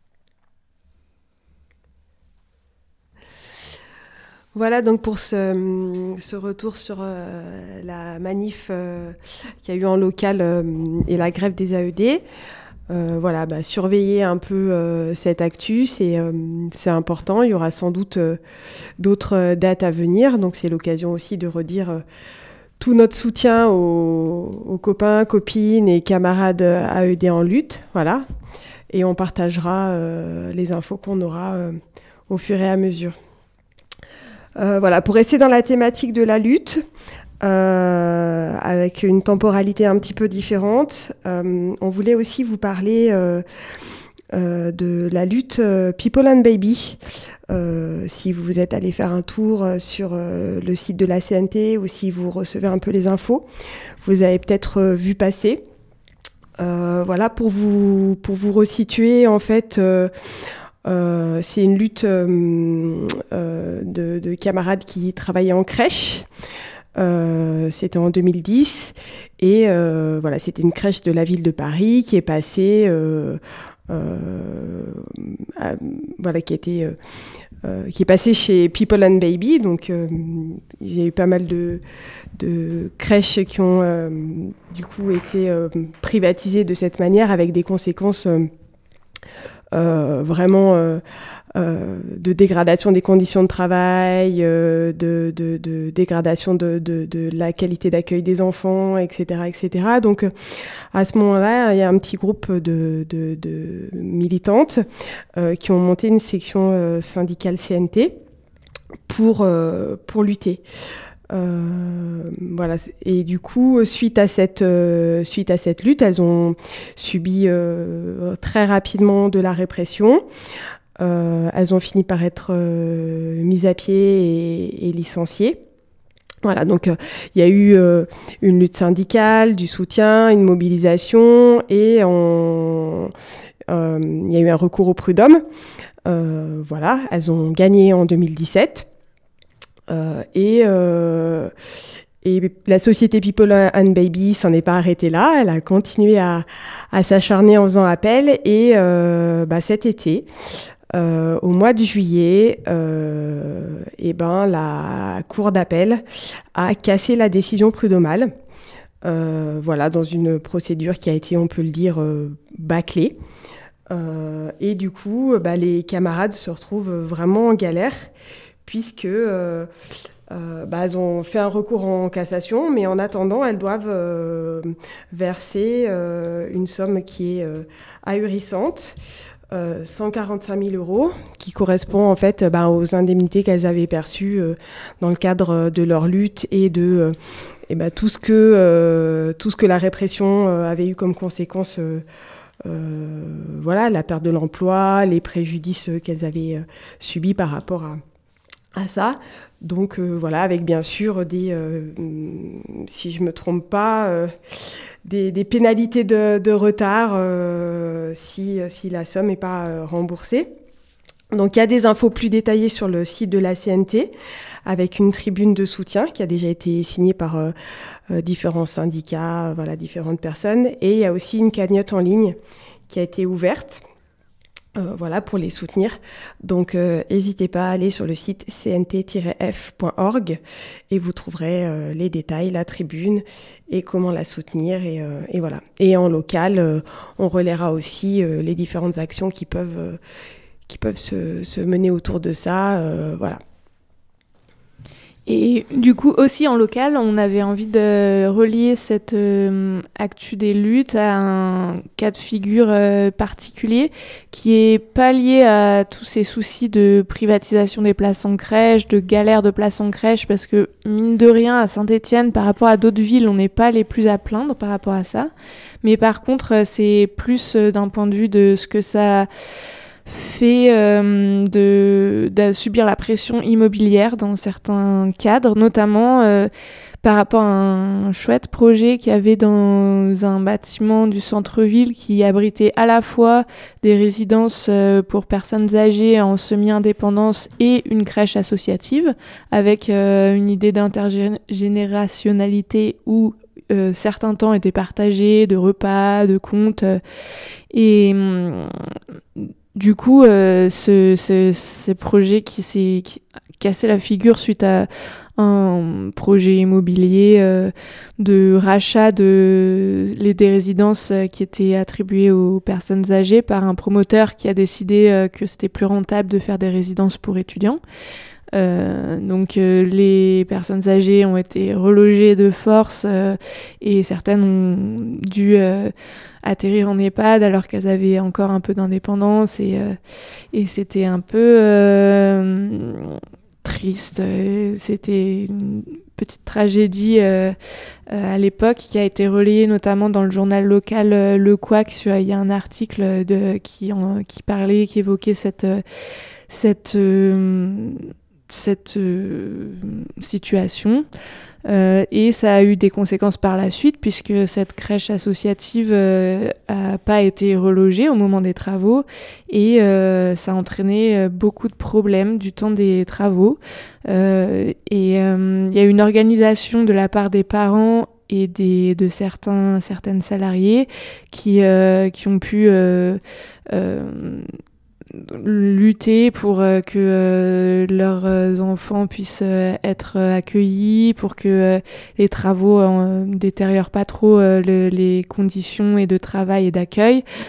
S5: Voilà donc pour ce, ce retour sur euh, la manif euh, qu'il y a eu en local euh, et la grève des A E D. Euh, voilà, bah, surveiller un peu euh, cette actu, c'est, euh, c'est important. Il y aura sans doute euh, d'autres euh, dates à venir, donc c'est l'occasion aussi de redire euh, tout notre soutien aux, aux copains, copines et camarades A E D en lutte. Voilà, et on partagera euh, les infos qu'on aura euh, au fur et à mesure. Euh, voilà, pour rester dans la thématique de la lutte. Euh, avec une temporalité un petit peu différente. Euh, on voulait aussi vous parler euh, euh, de la lutte euh, People and Baby. Euh, si vous êtes allé faire un tour sur euh, le site de la C N T ou si vous recevez un peu les infos, vous avez peut-être euh, vu passer. Euh, voilà, pour vous, pour vous resituer, en fait... Euh, Euh, c'est une lutte euh, euh, de, de camarades qui travaillaient en crèche. Euh, c'était en deux mille dix et euh, voilà, c'était une crèche de la ville de Paris qui est passée, euh, euh, à, voilà, qui était, euh, euh, qui est passée chez People and Baby. Donc, euh, il y a eu pas mal de, de crèches qui ont euh, du coup été euh, privatisées de cette manière, avec des conséquences. Euh, euh, vraiment euh, euh, de dégradation des conditions de travail, euh, de, de, de dégradation de, de, de la qualité d'accueil des enfants, et cetera, et cetera. Donc, euh, à ce moment-là, il y a un petit groupe de, de, de militantes euh, qui ont monté une section euh, syndicale C N T pour, euh, pour lutter. Euh, voilà. Et du coup, suite à cette euh, suite à cette lutte, elles ont subi euh, très rapidement de la répression. Euh, elles ont fini par être euh, mises à pied et, et licenciées. Voilà, donc euh, il y a eu euh, une lutte syndicale, du soutien, une mobilisation, et on, euh, il y a eu un recours au prud'homme. Euh, voilà, elles ont gagné en deux mille dix-sept. Euh, et, euh, et la société People and Baby s'en est pas arrêtée là, elle a continué à, à s'acharner en faisant appel, et euh, bah, cet été, euh, au mois de juillet, euh, et ben, la cour d'appel a cassé la décision prud'homale, euh, voilà, dans une procédure qui a été, on peut le dire, euh, bâclée. Euh, et du coup, bah, les camarades se retrouvent vraiment en galère, puisque euh, euh, bah, elles ont fait un recours en cassation, mais en attendant, elles doivent euh, verser euh, une somme qui est euh, ahurissante, euh, cent quarante-cinq mille euros, qui correspond en fait bah, aux indemnités qu'elles avaient perçues euh, dans le cadre de leur lutte et de euh, et bah, tout ce que euh, tout ce que la répression euh, avait eu comme conséquence. Euh, euh, voilà, la perte de l'emploi, les préjudices qu'elles avaient euh, subis par rapport à à ça. Donc euh, voilà, avec bien sûr des, euh, si je me trompe pas, euh, des, des pénalités de, de retard euh, si, si la somme n'est pas euh, remboursée. Donc il y a des infos plus détaillées sur le site de la C N T, avec une tribune de soutien qui a déjà été signée par euh, euh, différents syndicats, euh, voilà, différentes personnes. Et il y a aussi une cagnotte en ligne qui a été ouverte. Euh, voilà, pour les soutenir. Donc, euh, n'hésitez pas à aller sur le site c n t tiret f point org et vous trouverez euh, les détails, la tribune et comment la soutenir. Et, euh, et voilà. Et en local, euh, on relaiera aussi euh, les différentes actions qui peuvent, euh, qui peuvent se, se mener autour de ça. Euh, voilà.
S7: Et du coup, aussi en local, on avait envie de relier cette euh, actu des luttes à un cas de figure euh, particulier qui est pas lié à tous ces soucis de privatisation des places en crèche, de galère de places en crèche, parce que mine de rien, à Saint-Étienne, par rapport à d'autres villes, on n'est pas les plus à plaindre par rapport à ça. Mais par contre, c'est plus euh, d'un point de vue de ce que ça fait euh, de, de subir la pression immobilière dans certains cadres, notamment euh, par rapport à un chouette projet qu'il y avait dans un bâtiment du centre-ville qui abritait à la fois des résidences euh, pour personnes âgées en semi-indépendance et une crèche associative, avec euh, une idée d'intergénérationnalité où euh, certains temps étaient partagés, de repas, de comptes, euh, et hum, du coup, euh, ce, ce, ce projet qui s'est qui cassé la figure suite à un projet immobilier euh, de rachat de les, des résidences qui étaient attribuées aux personnes âgées par un promoteur qui a décidé euh, que c'était plus rentable de faire des résidences pour étudiants. Euh, donc euh, les personnes âgées ont été relogées de force euh, et certaines ont dû euh, atterrir en EHPAD alors qu'elles avaient encore un peu d'indépendance et, euh, et c'était un peu euh, triste. C'était une petite tragédie euh, euh, à l'époque qui a été relayée notamment dans le journal local euh, Le Couac. Il y a un article de, qui, en, qui parlait, qui évoquait cette... cette euh, cette euh, situation euh, et ça a eu des conséquences par la suite puisque cette crèche associative euh, a pas été relogée au moment des travaux et euh, ça a entraîné beaucoup de problèmes du temps des travaux euh, et il euh, y a une organisation de la part des parents et des, de certains, certaines salariés qui, euh, qui ont pu euh, euh, lutter pour euh, que euh, leurs euh, enfants puissent euh, être euh, accueillis, pour que euh, les travaux euh, détériorent pas trop euh, le, les conditions et de travail et d'accueil.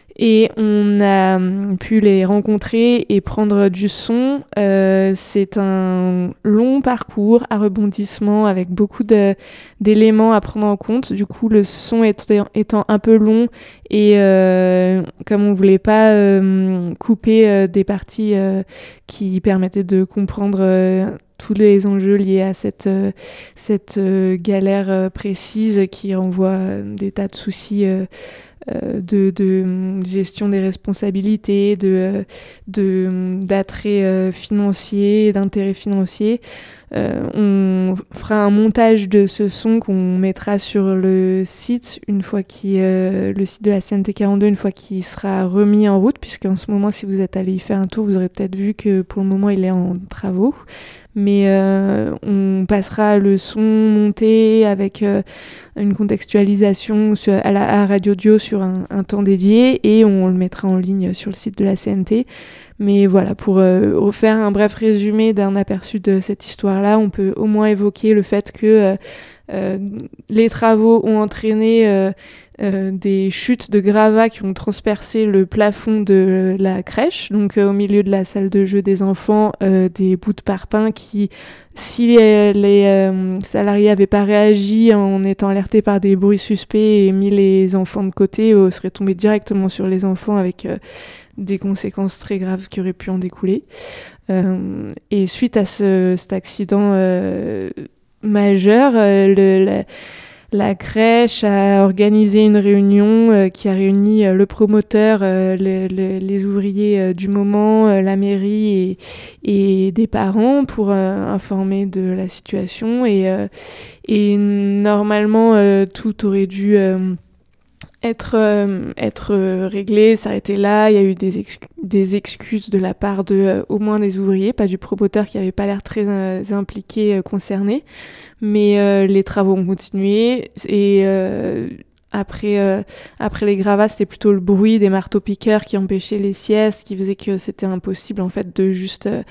S7: Et on a pu les rencontrer et prendre du son. Euh, c'est un long parcours à rebondissement avec beaucoup de, d'éléments à prendre en compte. Du coup, le son étant, étant un peu long et euh, comme on voulait pas euh, couper euh, des parties euh, qui permettaient de comprendre euh, tous les enjeux liés à cette, euh, cette euh, galère euh, précise qui renvoie euh, des tas de soucis euh, euh, de, de gestion des responsabilités, de, de, d'attrait euh, financier, d'intérêt financier. Euh, on fera un montage de ce son qu'on mettra sur le site une fois qu'il, euh, le site de la C N T quarante-deux une fois qu'il sera remis en route, puisqu'en ce moment, si vous êtes allé y faire un tour, vous aurez peut-être vu que pour le moment, il est en travaux. Mais euh, on passera le son monté avec euh, une contextualisation sur, à la à Radio Dio sur un, un temps dédié et on le mettra en ligne sur le site de la C N T. Mais voilà, pour euh, refaire un bref résumé d'un aperçu de cette histoire-là, on peut au moins évoquer le fait que euh, euh, les travaux ont entraîné euh, euh, des chutes de gravats qui ont transpercé le plafond de la crèche, donc euh, au milieu de la salle de jeu des enfants, euh, des bouts de parpaing qui, si les, les euh, salariés n'avaient pas réagi en étant alertés par des bruits suspects et mis les enfants de côté, euh, seraient tombés directement sur les enfants avec euh, des conséquences très graves qui auraient pu en découler. Euh, et suite à ce, cet accident euh, majeur, euh, le, la, la crèche a organisé une réunion euh, qui a réuni euh, le promoteur, euh, le, le, les ouvriers euh, du moment, euh, la mairie et, et des parents pour euh, informer de la situation. Et, euh, et normalement, euh, tout aurait dû euh, être euh, être euh, réglé, s'arrêter là. Il y a eu des, ex- des excuses de la part de euh, au moins des ouvriers, pas du promoteur qui avait pas l'air très euh, impliqué, euh, concerné. Mais euh, les travaux ont continué et euh, après euh, après les gravats, c'était plutôt le bruit des marteaux-piqueurs qui empêchait les siestes, qui faisait que c'était impossible en fait de juste euh,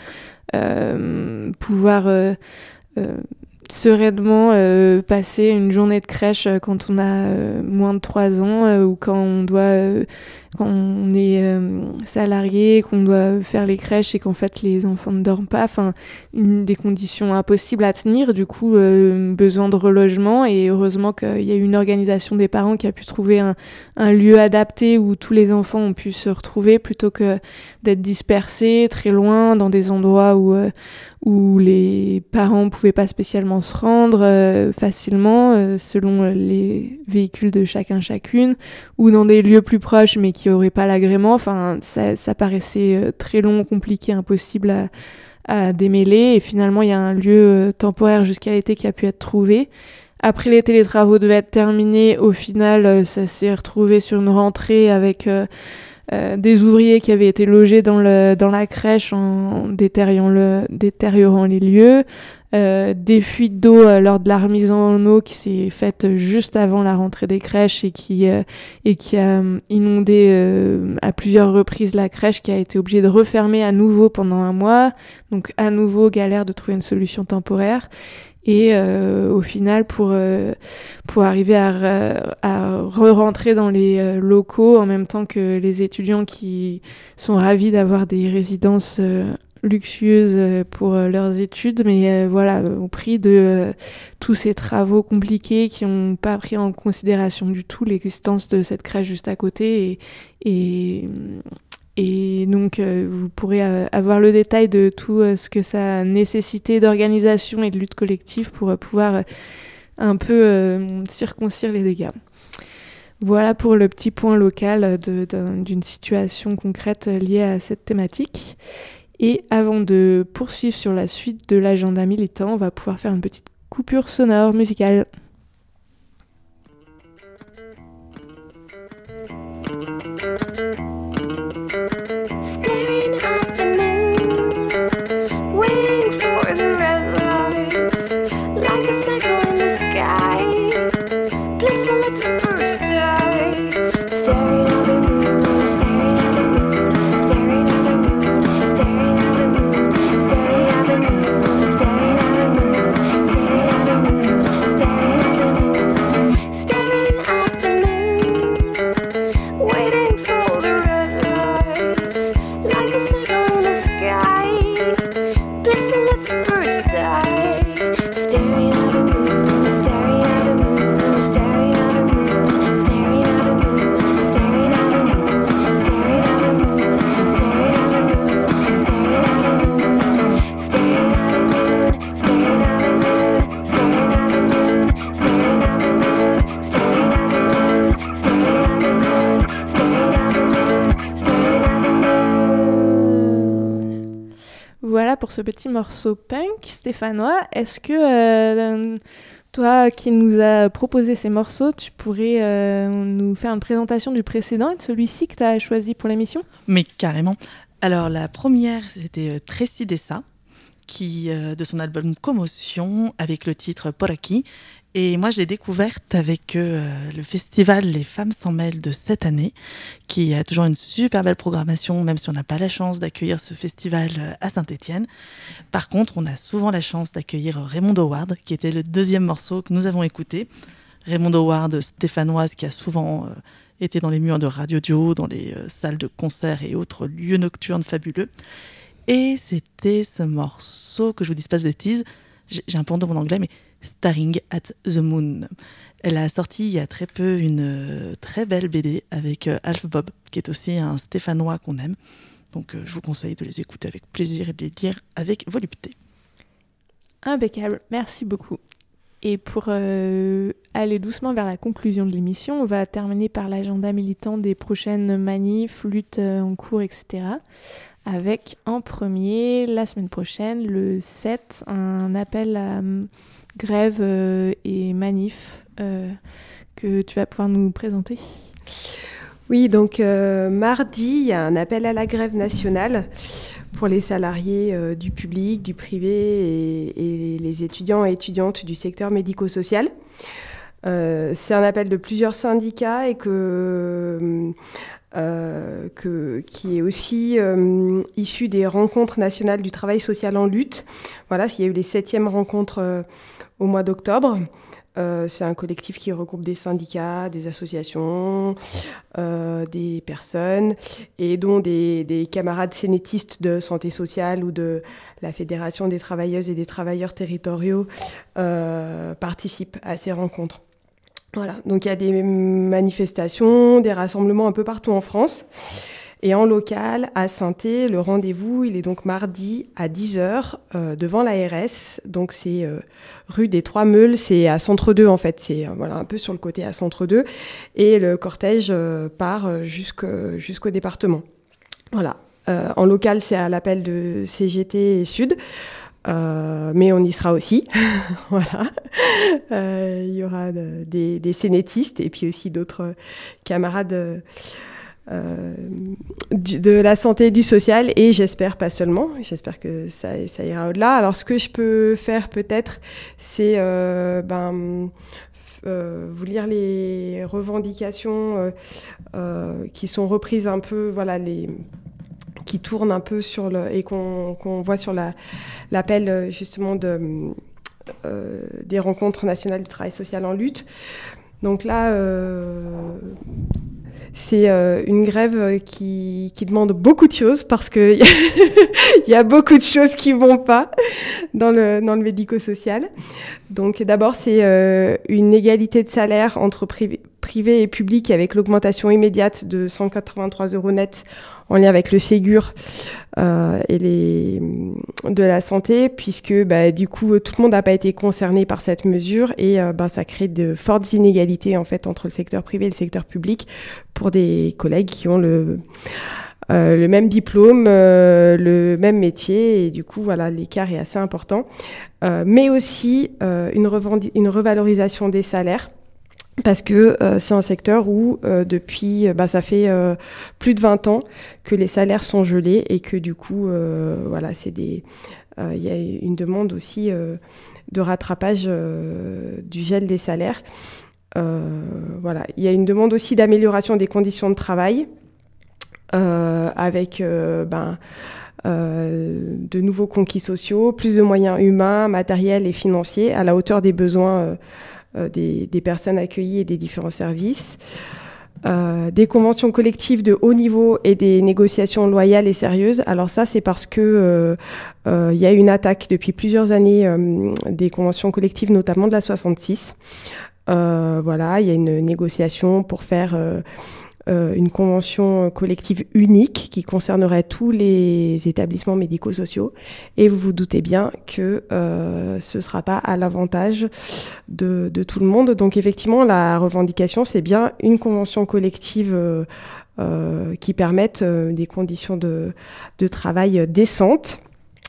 S7: euh, pouvoir euh, euh, sereinement euh, passer une journée de crèche euh, quand on a euh, moins de trois ans euh, ou quand on doit euh, quand on est euh, salarié, qu'on doit faire les crèches et qu'en fait les enfants ne dorment pas, enfin une des conditions impossibles à tenir, du coup euh, besoin de relogement. Et heureusement qu'il y a eu une organisation des parents qui a pu trouver un, un lieu adapté où tous les enfants ont pu se retrouver plutôt que d'être dispersés très loin dans des endroits où euh, où les parents pouvaient pas spécialement se rendre euh, facilement euh, selon les véhicules de chacun chacune, ou dans des lieux plus proches mais qui auraient pas l'agrément. Enfin, ça, ça paraissait euh, très long, compliqué, impossible à, à démêler. Et finalement, il y a un lieu euh, temporaire jusqu'à l'été qui a pu être trouvé. Après l'été, les travaux devaient être terminés. Au final, euh, ça s'est retrouvé sur une rentrée avec euh, Euh, des ouvriers qui avaient été logés dans le dans la crèche en détériorant le détériorant les lieux, euh, des fuites d'eau euh, lors de la remise en eau qui s'est faite juste avant la rentrée des crèches et qui euh, et qui a inondé euh, à plusieurs reprises la crèche, qui a été obligée de refermer à nouveau pendant un mois. Donc à nouveau galère de trouver une solution temporaire. Et euh, au final, pour euh, pour arriver à, à re-rentrer dans les euh, locaux en même temps que les étudiants qui sont ravis d'avoir des résidences euh, luxueuses euh, pour euh, leurs études, mais euh, voilà, au prix de euh, tous ces travaux compliqués qui n'ont pas pris en considération du tout l'existence de cette crèche juste à côté. Et, et Et donc, euh, vous pourrez euh, avoir le détail de tout euh, ce que ça a nécessité d'organisation et de lutte collective pour euh, pouvoir euh, un peu euh, circoncire les dégâts. Voilà pour le petit point local de, de, d'une situation concrète liée à cette thématique. Et avant de poursuivre sur la suite de l'agenda militant, on va pouvoir faire une petite coupure sonore musicale.
S3: Staring at the moon, waiting for the red lights, like a cycle in the sky. Blitzen lets the birds die. Staring at the moon, staring at the moon, staring at the moon, staring at the moon, staring at the moon, staring at the moon, staring at the moon, staring at the moon, staring at the moon, waiting for the
S7: pour ce petit morceau punk stéphanois. Est-ce que euh, toi qui nous as proposé ces morceaux, tu pourrais euh, nous faire une présentation du précédent et de celui-ci que tu as choisi pour l'émission ?
S9: Mais carrément. Alors la première, c'était euh, Tracy Dessa, qui, euh, de son album Commotion, avec le titre Por Aquí. Et moi, je l'ai découverte avec euh, le festival Les Femmes s'en mêlent de cette année, qui a toujours une super belle programmation, même si on n'a pas la chance d'accueillir ce festival euh, à Saint-Étienne. Par contre, on a souvent la chance d'accueillir Raymond Howard, qui était le deuxième morceau que nous avons écouté. Raymond Howard, stéphanoise, qui a souvent euh, été dans les murs de Radio Dio, dans les euh, salles de concert et autres lieux nocturnes fabuleux. Et c'était ce morceau, que je vous dise pas de bêtises, j'ai, j'ai un peu honte de mon anglais, mais Staring at the Moon. Elle a sorti il y a très peu une euh, très belle B D avec euh, Alf Bob, qui est aussi un Stéphanois qu'on aime. Donc euh, je vous conseille de les écouter avec plaisir et de les lire avec volupté.
S7: Impeccable, merci beaucoup. Et pour euh, aller doucement vers la conclusion de l'émission, on va terminer par l'agenda militant des prochaines manifs, luttes euh, en cours, et cetera. Avec en premier, la semaine prochaine, le sept, un appel à euh, grève euh, et manif euh, que tu vas pouvoir nous présenter.
S5: Oui, donc euh, mardi, il y a un appel à la grève nationale pour les salariés euh, du public, du privé et, et les étudiants et étudiantes du secteur médico-social. Euh, c'est un appel de plusieurs syndicats et que... Euh, que, qui est aussi euh, issu des rencontres nationales du travail social en lutte. Voilà, il y a eu les septièmes rencontres euh, au mois d'octobre. Euh, c'est un collectif qui regroupe des syndicats, des associations, euh, des personnes, et dont des, des camarades sénétistes de santé sociale ou de la Fédération des travailleuses et des travailleurs territoriaux euh, participent à ces rencontres. Voilà, donc il y a des manifestations, des rassemblements un peu partout en France. Et en local, à Saint-Thé, le rendez-vous, il est donc mardi à dix heures euh, devant l'A R S. Donc c'est euh, rue des Trois Meules, c'est à Centre deux en fait, c'est euh, voilà, un peu sur le côté à Centre deux. Et le cortège euh, part jusqu'au, jusqu'au département. Voilà, euh, en local, c'est à l'appel de C G T et Sud. Euh, mais on y sera aussi, voilà. Euh, il y aura de, des, des sénétistes et puis aussi d'autres camarades euh, du, de la santé et du social, et j'espère pas seulement, j'espère que ça, ça ira au-delà. Alors ce que je peux faire peut-être, c'est euh, ben, euh, vous lire les revendications euh, euh, qui sont reprises un peu, voilà, les... qui tourne un peu sur le et qu'on, qu'on voit sur la, l'appel justement de, euh, des rencontres nationales du travail social en lutte. Donc là, euh, c'est euh, une grève qui, qui demande beaucoup de choses parce que il y a beaucoup de choses qui vont pas dans le dans le médico-social. Donc d'abord, c'est euh, une égalité de salaire entre privé, privé et public avec l'augmentation immédiate de cent quatre-vingt-trois euros net en lien avec le Ségur euh, et les de la santé, puisque bah, du coup tout le monde n'a pas été concerné par cette mesure et euh, bah, ça crée de fortes inégalités en fait entre le secteur privé et le secteur public pour des collègues qui ont le Euh, le même diplôme, euh, le même métier, et du coup, voilà, l'écart est assez important. Euh, mais aussi euh, une, revendi- une revalorisation des salaires, parce que euh, c'est un secteur où, euh, depuis, bah, ça fait euh, plus de vingt ans que les salaires sont gelés, et que du coup, euh, voilà, c'est des, euh, y a une demande aussi euh, de rattrapage euh, du gel des salaires. Euh, voilà, il y a une demande aussi d'amélioration des conditions de travail. Euh, avec euh, ben, euh, de nouveaux conquis sociaux, plus de moyens humains, matériels et financiers à la hauteur des besoins euh, euh, des, des personnes accueillies et des différents services. Euh, des conventions collectives de haut niveau et des négociations loyales et sérieuses. Alors ça, c'est parce que euh, euh, y a une attaque depuis plusieurs années euh, des conventions collectives, notamment de la soixante-six. Euh, voilà, il y a une négociation pour faire euh, Euh, une convention collective unique qui concernerait tous les établissements médico-sociaux. Et vous vous doutez bien que euh, ce ne sera pas à l'avantage de, de tout le monde. Donc effectivement, la revendication, c'est bien une convention collective euh, euh, qui permette euh, des conditions de, de travail décentes.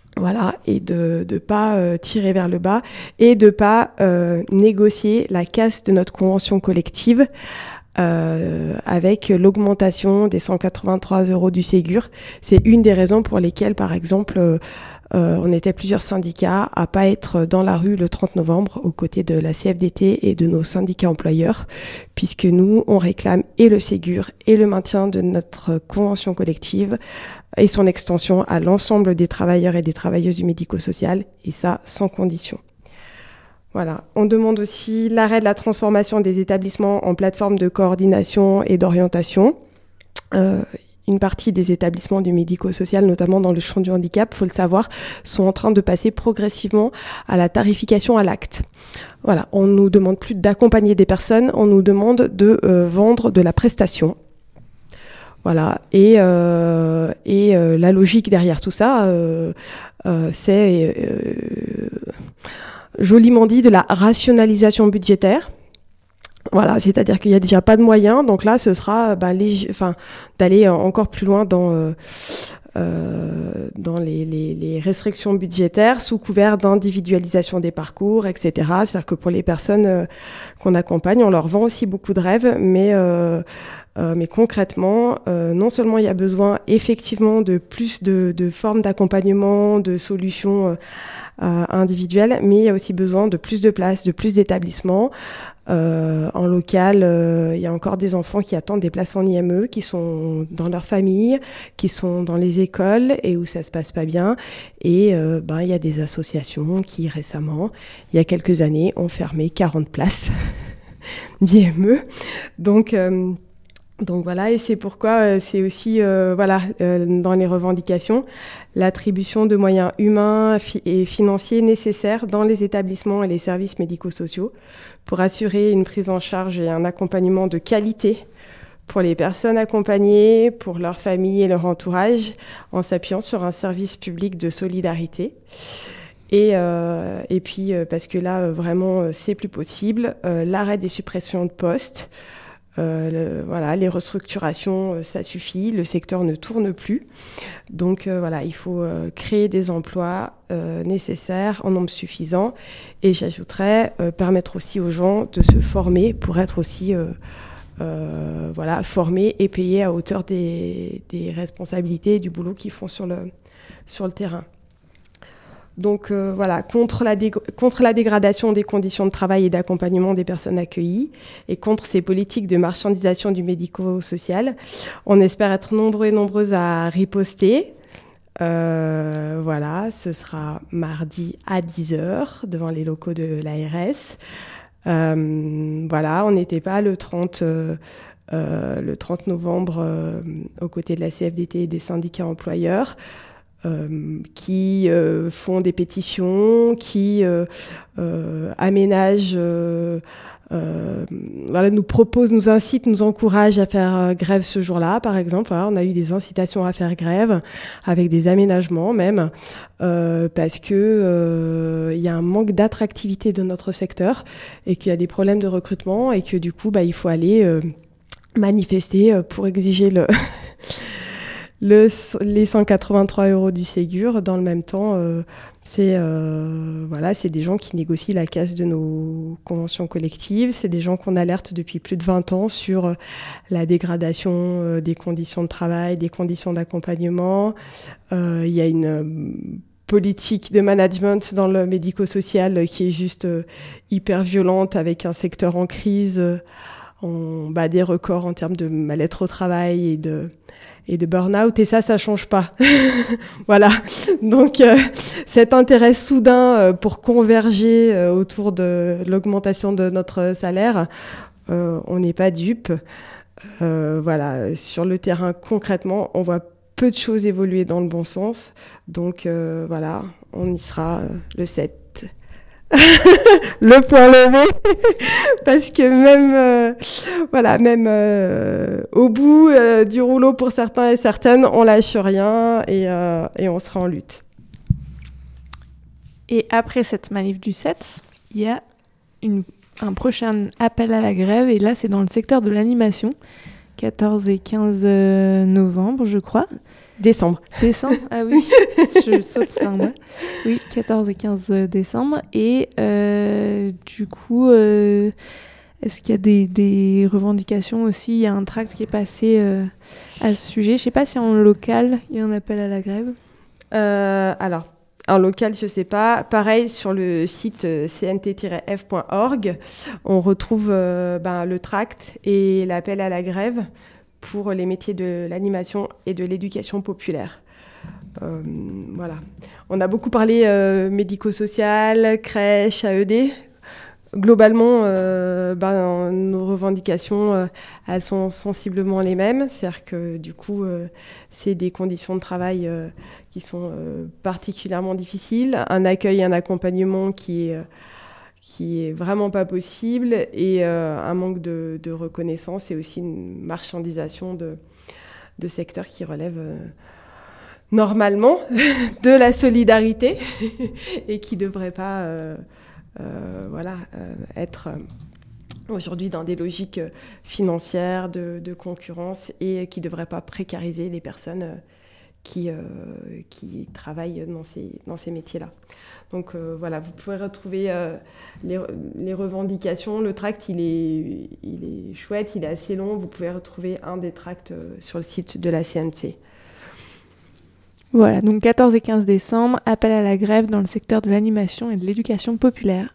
S5: Voilà, et de ne pas euh, tirer vers le bas et de ne pas euh, négocier la casse de notre convention collective euh, avec l'augmentation des cent quatre-vingt-trois euros du Ségur. C'est une des raisons pour lesquelles, par exemple, euh, euh, on était plusieurs syndicats à pas être dans la rue le trente novembre aux côtés de la C F D T et de nos syndicats employeurs, puisque nous, on réclame et le Ségur et le maintien de notre convention collective et son extension à l'ensemble des travailleurs et des travailleuses du médico-social, et ça sans condition. Voilà. On demande aussi l'arrêt de la transformation des établissements en plateforme de coordination et d'orientation. Euh, une partie des établissements du médico-social, notamment dans le champ du handicap, faut le savoir, sont en train de passer progressivement à la tarification à l'acte. Voilà. On nous demande plus d'accompagner des personnes, on nous demande de euh, vendre de la prestation. Voilà, et euh, et euh, la logique derrière tout ça, euh, euh, c'est euh, joliment dit de la rationalisation budgétaire. Voilà, c'est-à-dire qu'il y a déjà pas de moyens, donc là, ce sera, bah, les, enfin, d'aller encore plus loin dans euh, euh, dans les, les, les restrictions budgétaires sous couvert d'individualisation des parcours, et cetera. C'est-à-dire que pour les personnes euh, qu'on accompagne, on leur vend aussi beaucoup de rêves, mais euh, Euh, mais concrètement, euh, non seulement il y a besoin effectivement de plus de, de formes d'accompagnement, de solutions euh, euh, individuelles, mais il y a aussi besoin de plus de places, de plus d'établissements. Euh, en local, euh, il y a encore des enfants qui attendent des places en I M E, qui sont dans leur famille, qui sont dans les écoles et où ça se passe pas bien. Et euh, ben, il y a des associations qui récemment, il y a quelques années, ont fermé quarante places d'I M E. Donc... Euh, Donc voilà, et c'est pourquoi euh, c'est aussi euh, voilà euh, dans les revendications l'attribution de moyens humains fi- et financiers nécessaires dans les établissements et les services médico-sociaux pour assurer une prise en charge et un accompagnement de qualité pour les personnes accompagnées, pour leurs familles et leur entourage, en s'appuyant sur un service public de solidarité. Et, euh, et puis euh, parce que là euh, vraiment euh, c'est plus possible, euh, l'arrêt des suppressions de postes. Euh, le, voilà, les restructurations, euh, ça suffit, le secteur ne tourne plus. Donc euh, voilà, il faut euh, créer des emplois euh, nécessaires en nombre suffisant. Et j'ajouterais euh, permettre aussi aux gens de se former pour être aussi euh, euh, voilà, formés et payés à hauteur des, des responsabilités et du boulot qu'ils font sur le, sur le terrain. Donc euh, voilà, contre la, dé- contre la dégradation des conditions de travail et d'accompagnement des personnes accueillies et contre ces politiques de marchandisation du médico-social, on espère être nombreux et nombreuses à riposter. Euh, voilà, ce sera mardi à dix heures devant les locaux de l'A R S. Euh, voilà, on n'était pas le trente, euh, euh, le trente novembre euh, aux côtés de la C F D T et des syndicats employeurs. Euh, qui euh, font des pétitions, qui euh, euh, aménagent, euh, euh, voilà, nous proposent, nous incitent, nous encouragent à faire euh, grève ce jour-là, par exemple. Voilà, on a eu des incitations à faire grève, avec des aménagements même, euh, parce que euh, il y a un manque d'attractivité de notre secteur et qu'il y a des problèmes de recrutement et que du coup, bah, il faut aller euh, manifester pour exiger le... Le, les cent quatre-vingt-trois euros du Ségur. Dans le même temps, euh, c'est euh, voilà, c'est des gens qui négocient la casse de nos conventions collectives. C'est des gens qu'on alerte depuis plus de vingt ans sur euh, la dégradation euh, des conditions de travail, des conditions d'accompagnement. Euh, il y a une euh, politique de management dans le médico-social qui est juste euh, hyper violente, avec un secteur en crise. Euh, on bat des records en termes de mal-être au travail et de et de burn-out, et ça, ça change pas. Voilà. Donc, euh, cet intérêt soudain euh, pour converger euh, autour de l'augmentation de notre salaire, euh, on n'est pas dupe. Euh, voilà. Sur le terrain, concrètement, on voit peu de choses évoluer dans le bon sens. Donc, euh, voilà, on y sera euh, le sept. Le point levé. Parce que même euh, voilà, même euh, au bout euh, du rouleau pour certains et certaines, on lâche rien et, euh, et on sera en lutte.
S7: Et après cette manif du sept, il y a une, un prochain appel à la grève, et là c'est dans le secteur de l'animation, quatorze et quinze novembre je crois.
S5: Décembre.
S7: Décembre, ah oui, je saute ça. Moi. Oui, quatorze et quinze décembre. Et euh, du coup, euh, est-ce qu'il y a des, des revendications aussi? Il y a un tract qui est passé euh, à ce sujet. Je ne sais pas si en local, il y a un appel à la grève.
S5: Euh, alors, en local, je ne sais pas. Pareil, sur le site euh, c n t tiret f point org, on retrouve euh, ben, le tract et l'appel à la grève pour les métiers de l'animation et de l'éducation populaire. Euh, voilà. On a beaucoup parlé euh, médico-social, crèche, A E D. Globalement, euh, ben, nos revendications, euh, elles sont sensiblement les mêmes. C'est-à-dire que du coup, euh, c'est des conditions de travail euh, qui sont euh, particulièrement difficiles, un accueil et un accompagnement qui est... Euh, qui est vraiment pas possible, et euh, un manque de, de reconnaissance et aussi une marchandisation de, de secteurs qui relèvent euh, normalement de la solidarité et qui ne devraient pas euh, euh, voilà, euh, être euh, aujourd'hui dans des logiques financières, de, de concurrence, et qui ne devraient pas précariser les personnes euh, qui, euh, qui travaillent dans ces, dans ces métiers-là. Donc euh, voilà, vous pouvez retrouver euh, les, les revendications. Le tract, il est, il est chouette, il est assez long. Vous pouvez retrouver un des tracts euh, sur le site de la C N C.
S7: Voilà, donc quatorze et quinze décembre, appel à la grève dans le secteur de l'animation et de l'éducation populaire.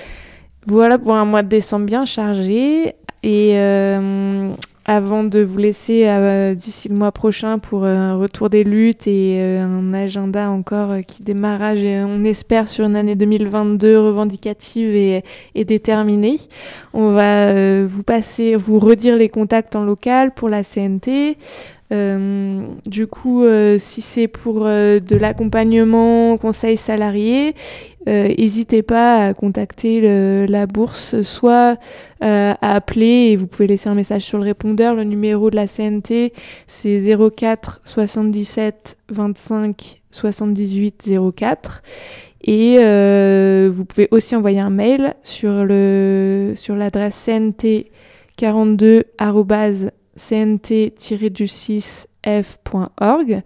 S7: Voilà pour un mois de décembre bien chargé. Et euh, avant de vous laisser euh, d'ici le mois prochain pour euh, un retour des luttes et euh, un agenda encore euh, qui démarrage, et on espère, sur une année deux mille vingt-deux revendicative et, et déterminée, on va euh, vous passer, vous redire les contacts en local pour la C N T. Euh, du coup, euh, si c'est pour euh, de l'accompagnement, conseil salarié, n'hésitez euh, pas à contacter le, la bourse, soit euh, à appeler, et vous pouvez laisser un message sur le répondeur. Le numéro de la C N T, c'est zéro quatre soixante-dix-sept vingt-cinq soixante-dix-huit zéro quatre. Et euh, vous pouvez aussi envoyer un mail sur, le, sur l'adresse c n t quarante-deux arobase c n t tiret du six f point org,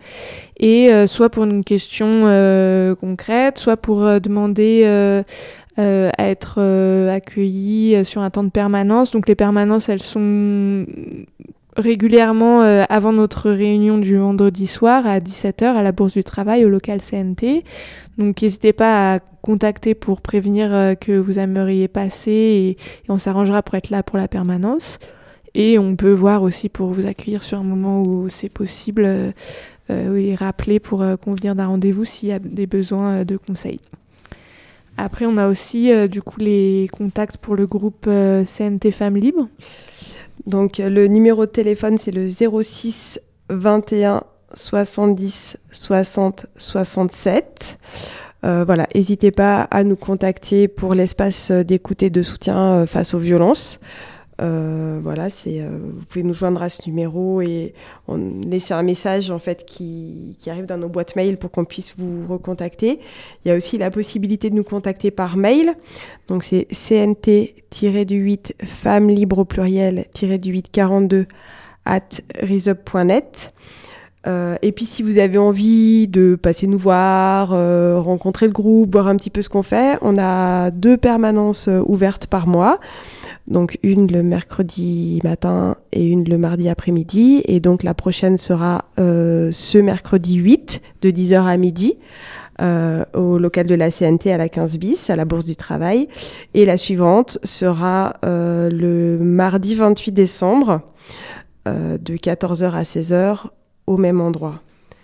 S7: et euh, soit pour une question euh, concrète, soit pour euh, demander euh, euh, à être euh, accueilli sur un temps de permanence. Donc les permanences, elles sont régulièrement euh, avant notre réunion du vendredi soir à dix-sept heures à la Bourse du Travail au local C N T. Donc n'hésitez pas à contacter pour prévenir euh, que vous aimeriez passer, et, et on s'arrangera pour être là pour la permanence. Et on peut voir aussi pour vous accueillir sur un moment où c'est possible, euh, euh, et rappeler pour euh, convenir d'un rendez-vous s'il y a des besoins euh, de conseils. Après, on a aussi euh, du coup les contacts pour le groupe euh, C N T Femmes Libres.
S5: Donc euh, le numéro de téléphone, c'est le zéro six vingt et un soixante-dix soixante soixante-sept. Euh, voilà, n'hésitez pas à nous contacter pour l'espace d'écoute et de soutien euh, face aux violences. Euh, voilà, c'est, euh, vous pouvez nous joindre à ce numéro et on laisser un message en fait qui, qui arrive dans nos boîtes mail pour qu'on puisse vous recontacter. Il y a aussi la possibilité de nous contacter par mail. Donc c'est c n t du huit femmes libres au pluriel du huit quarante-deux at risup point net. Euh, et puis si vous avez envie de passer nous voir, euh, rencontrer le groupe, voir un petit peu ce qu'on fait, on a deux permanences euh, ouvertes par mois. Donc une le mercredi matin et une le mardi après-midi. Et donc la prochaine sera euh, ce mercredi huit de dix heures à midi euh, au local de la C N T à la quinze bis à la Bourse du Travail. Et la suivante sera euh, le mardi vingt-huit décembre euh, de quatorze heures à seize heures au même endroit.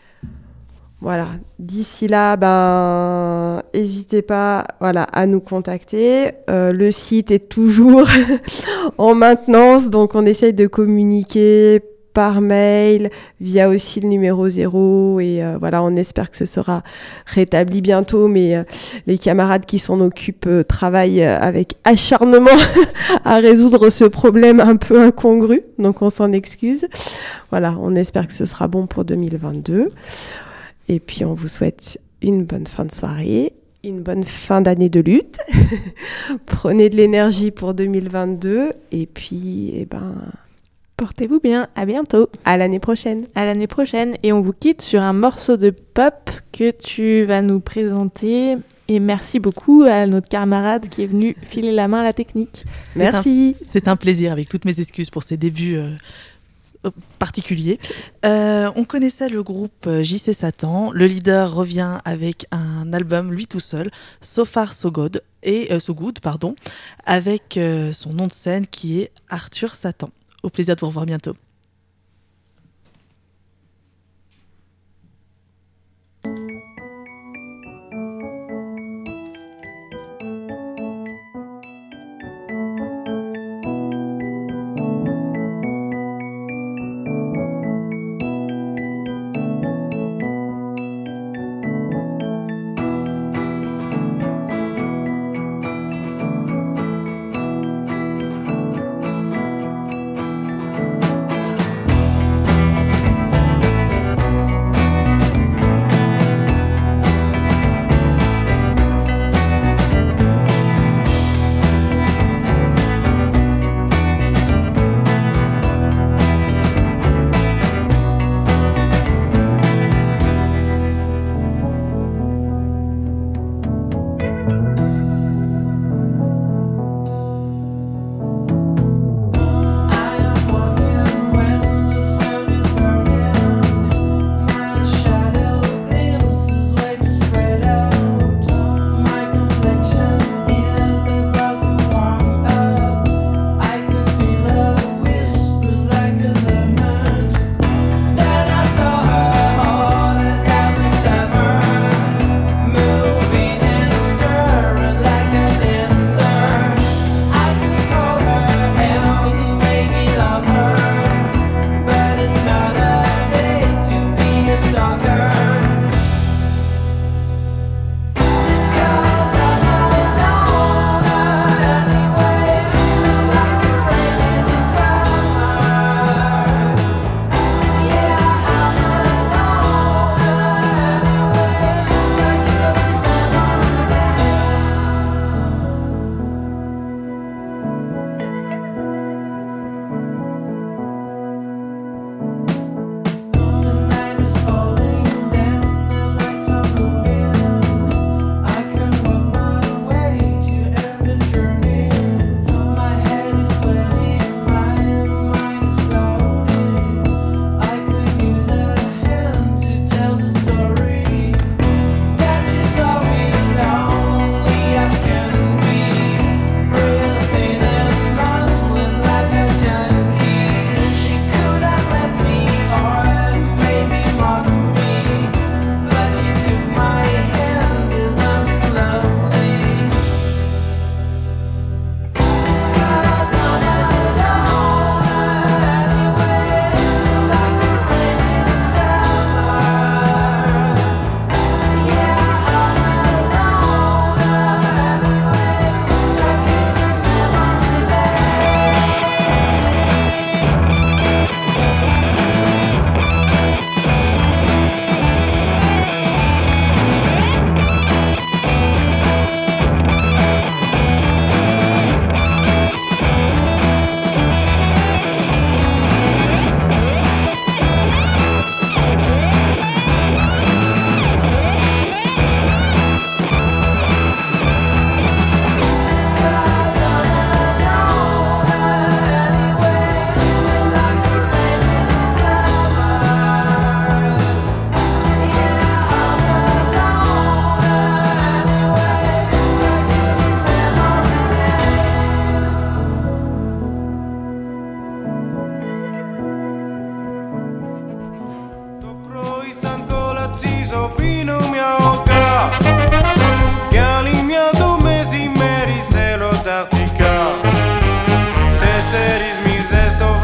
S5: Voilà. D'ici là, ben, n'hésitez pas, voilà, à nous contacter. Euh, le site est toujours en maintenance, donc on essaye de communiquer par mail, via aussi le numéro zéro, et euh, voilà, on espère que ce sera rétabli bientôt, mais euh, les camarades qui s'en occupent euh, travaillent avec acharnement à résoudre ce problème un peu incongru, donc on s'en excuse. Voilà, on espère que ce sera bon pour deux mille vingt-deux. Et puis on vous souhaite une bonne fin de soirée, une bonne fin d'année de lutte. Prenez de l'énergie pour deux mille vingt-deux, et puis, eh ben,
S7: Portez-vous bien, à bientôt.
S5: À l'année prochaine.
S7: À l'année prochaine. Et on vous quitte sur un morceau de pop que tu vas nous présenter. Et merci beaucoup à notre camarade qui est venu filer la main à la technique.
S9: C'est
S5: Merci.
S9: un, c'est un plaisir, avec toutes mes excuses pour ces débuts euh, particuliers. Euh, on connaissait le groupe J C Satan. Le leader revient avec un album, lui tout seul, So Far So Good, et, euh, So Good, pardon, avec euh, son nom de scène qui est Arthur Satan. Au plaisir de vous revoir bientôt.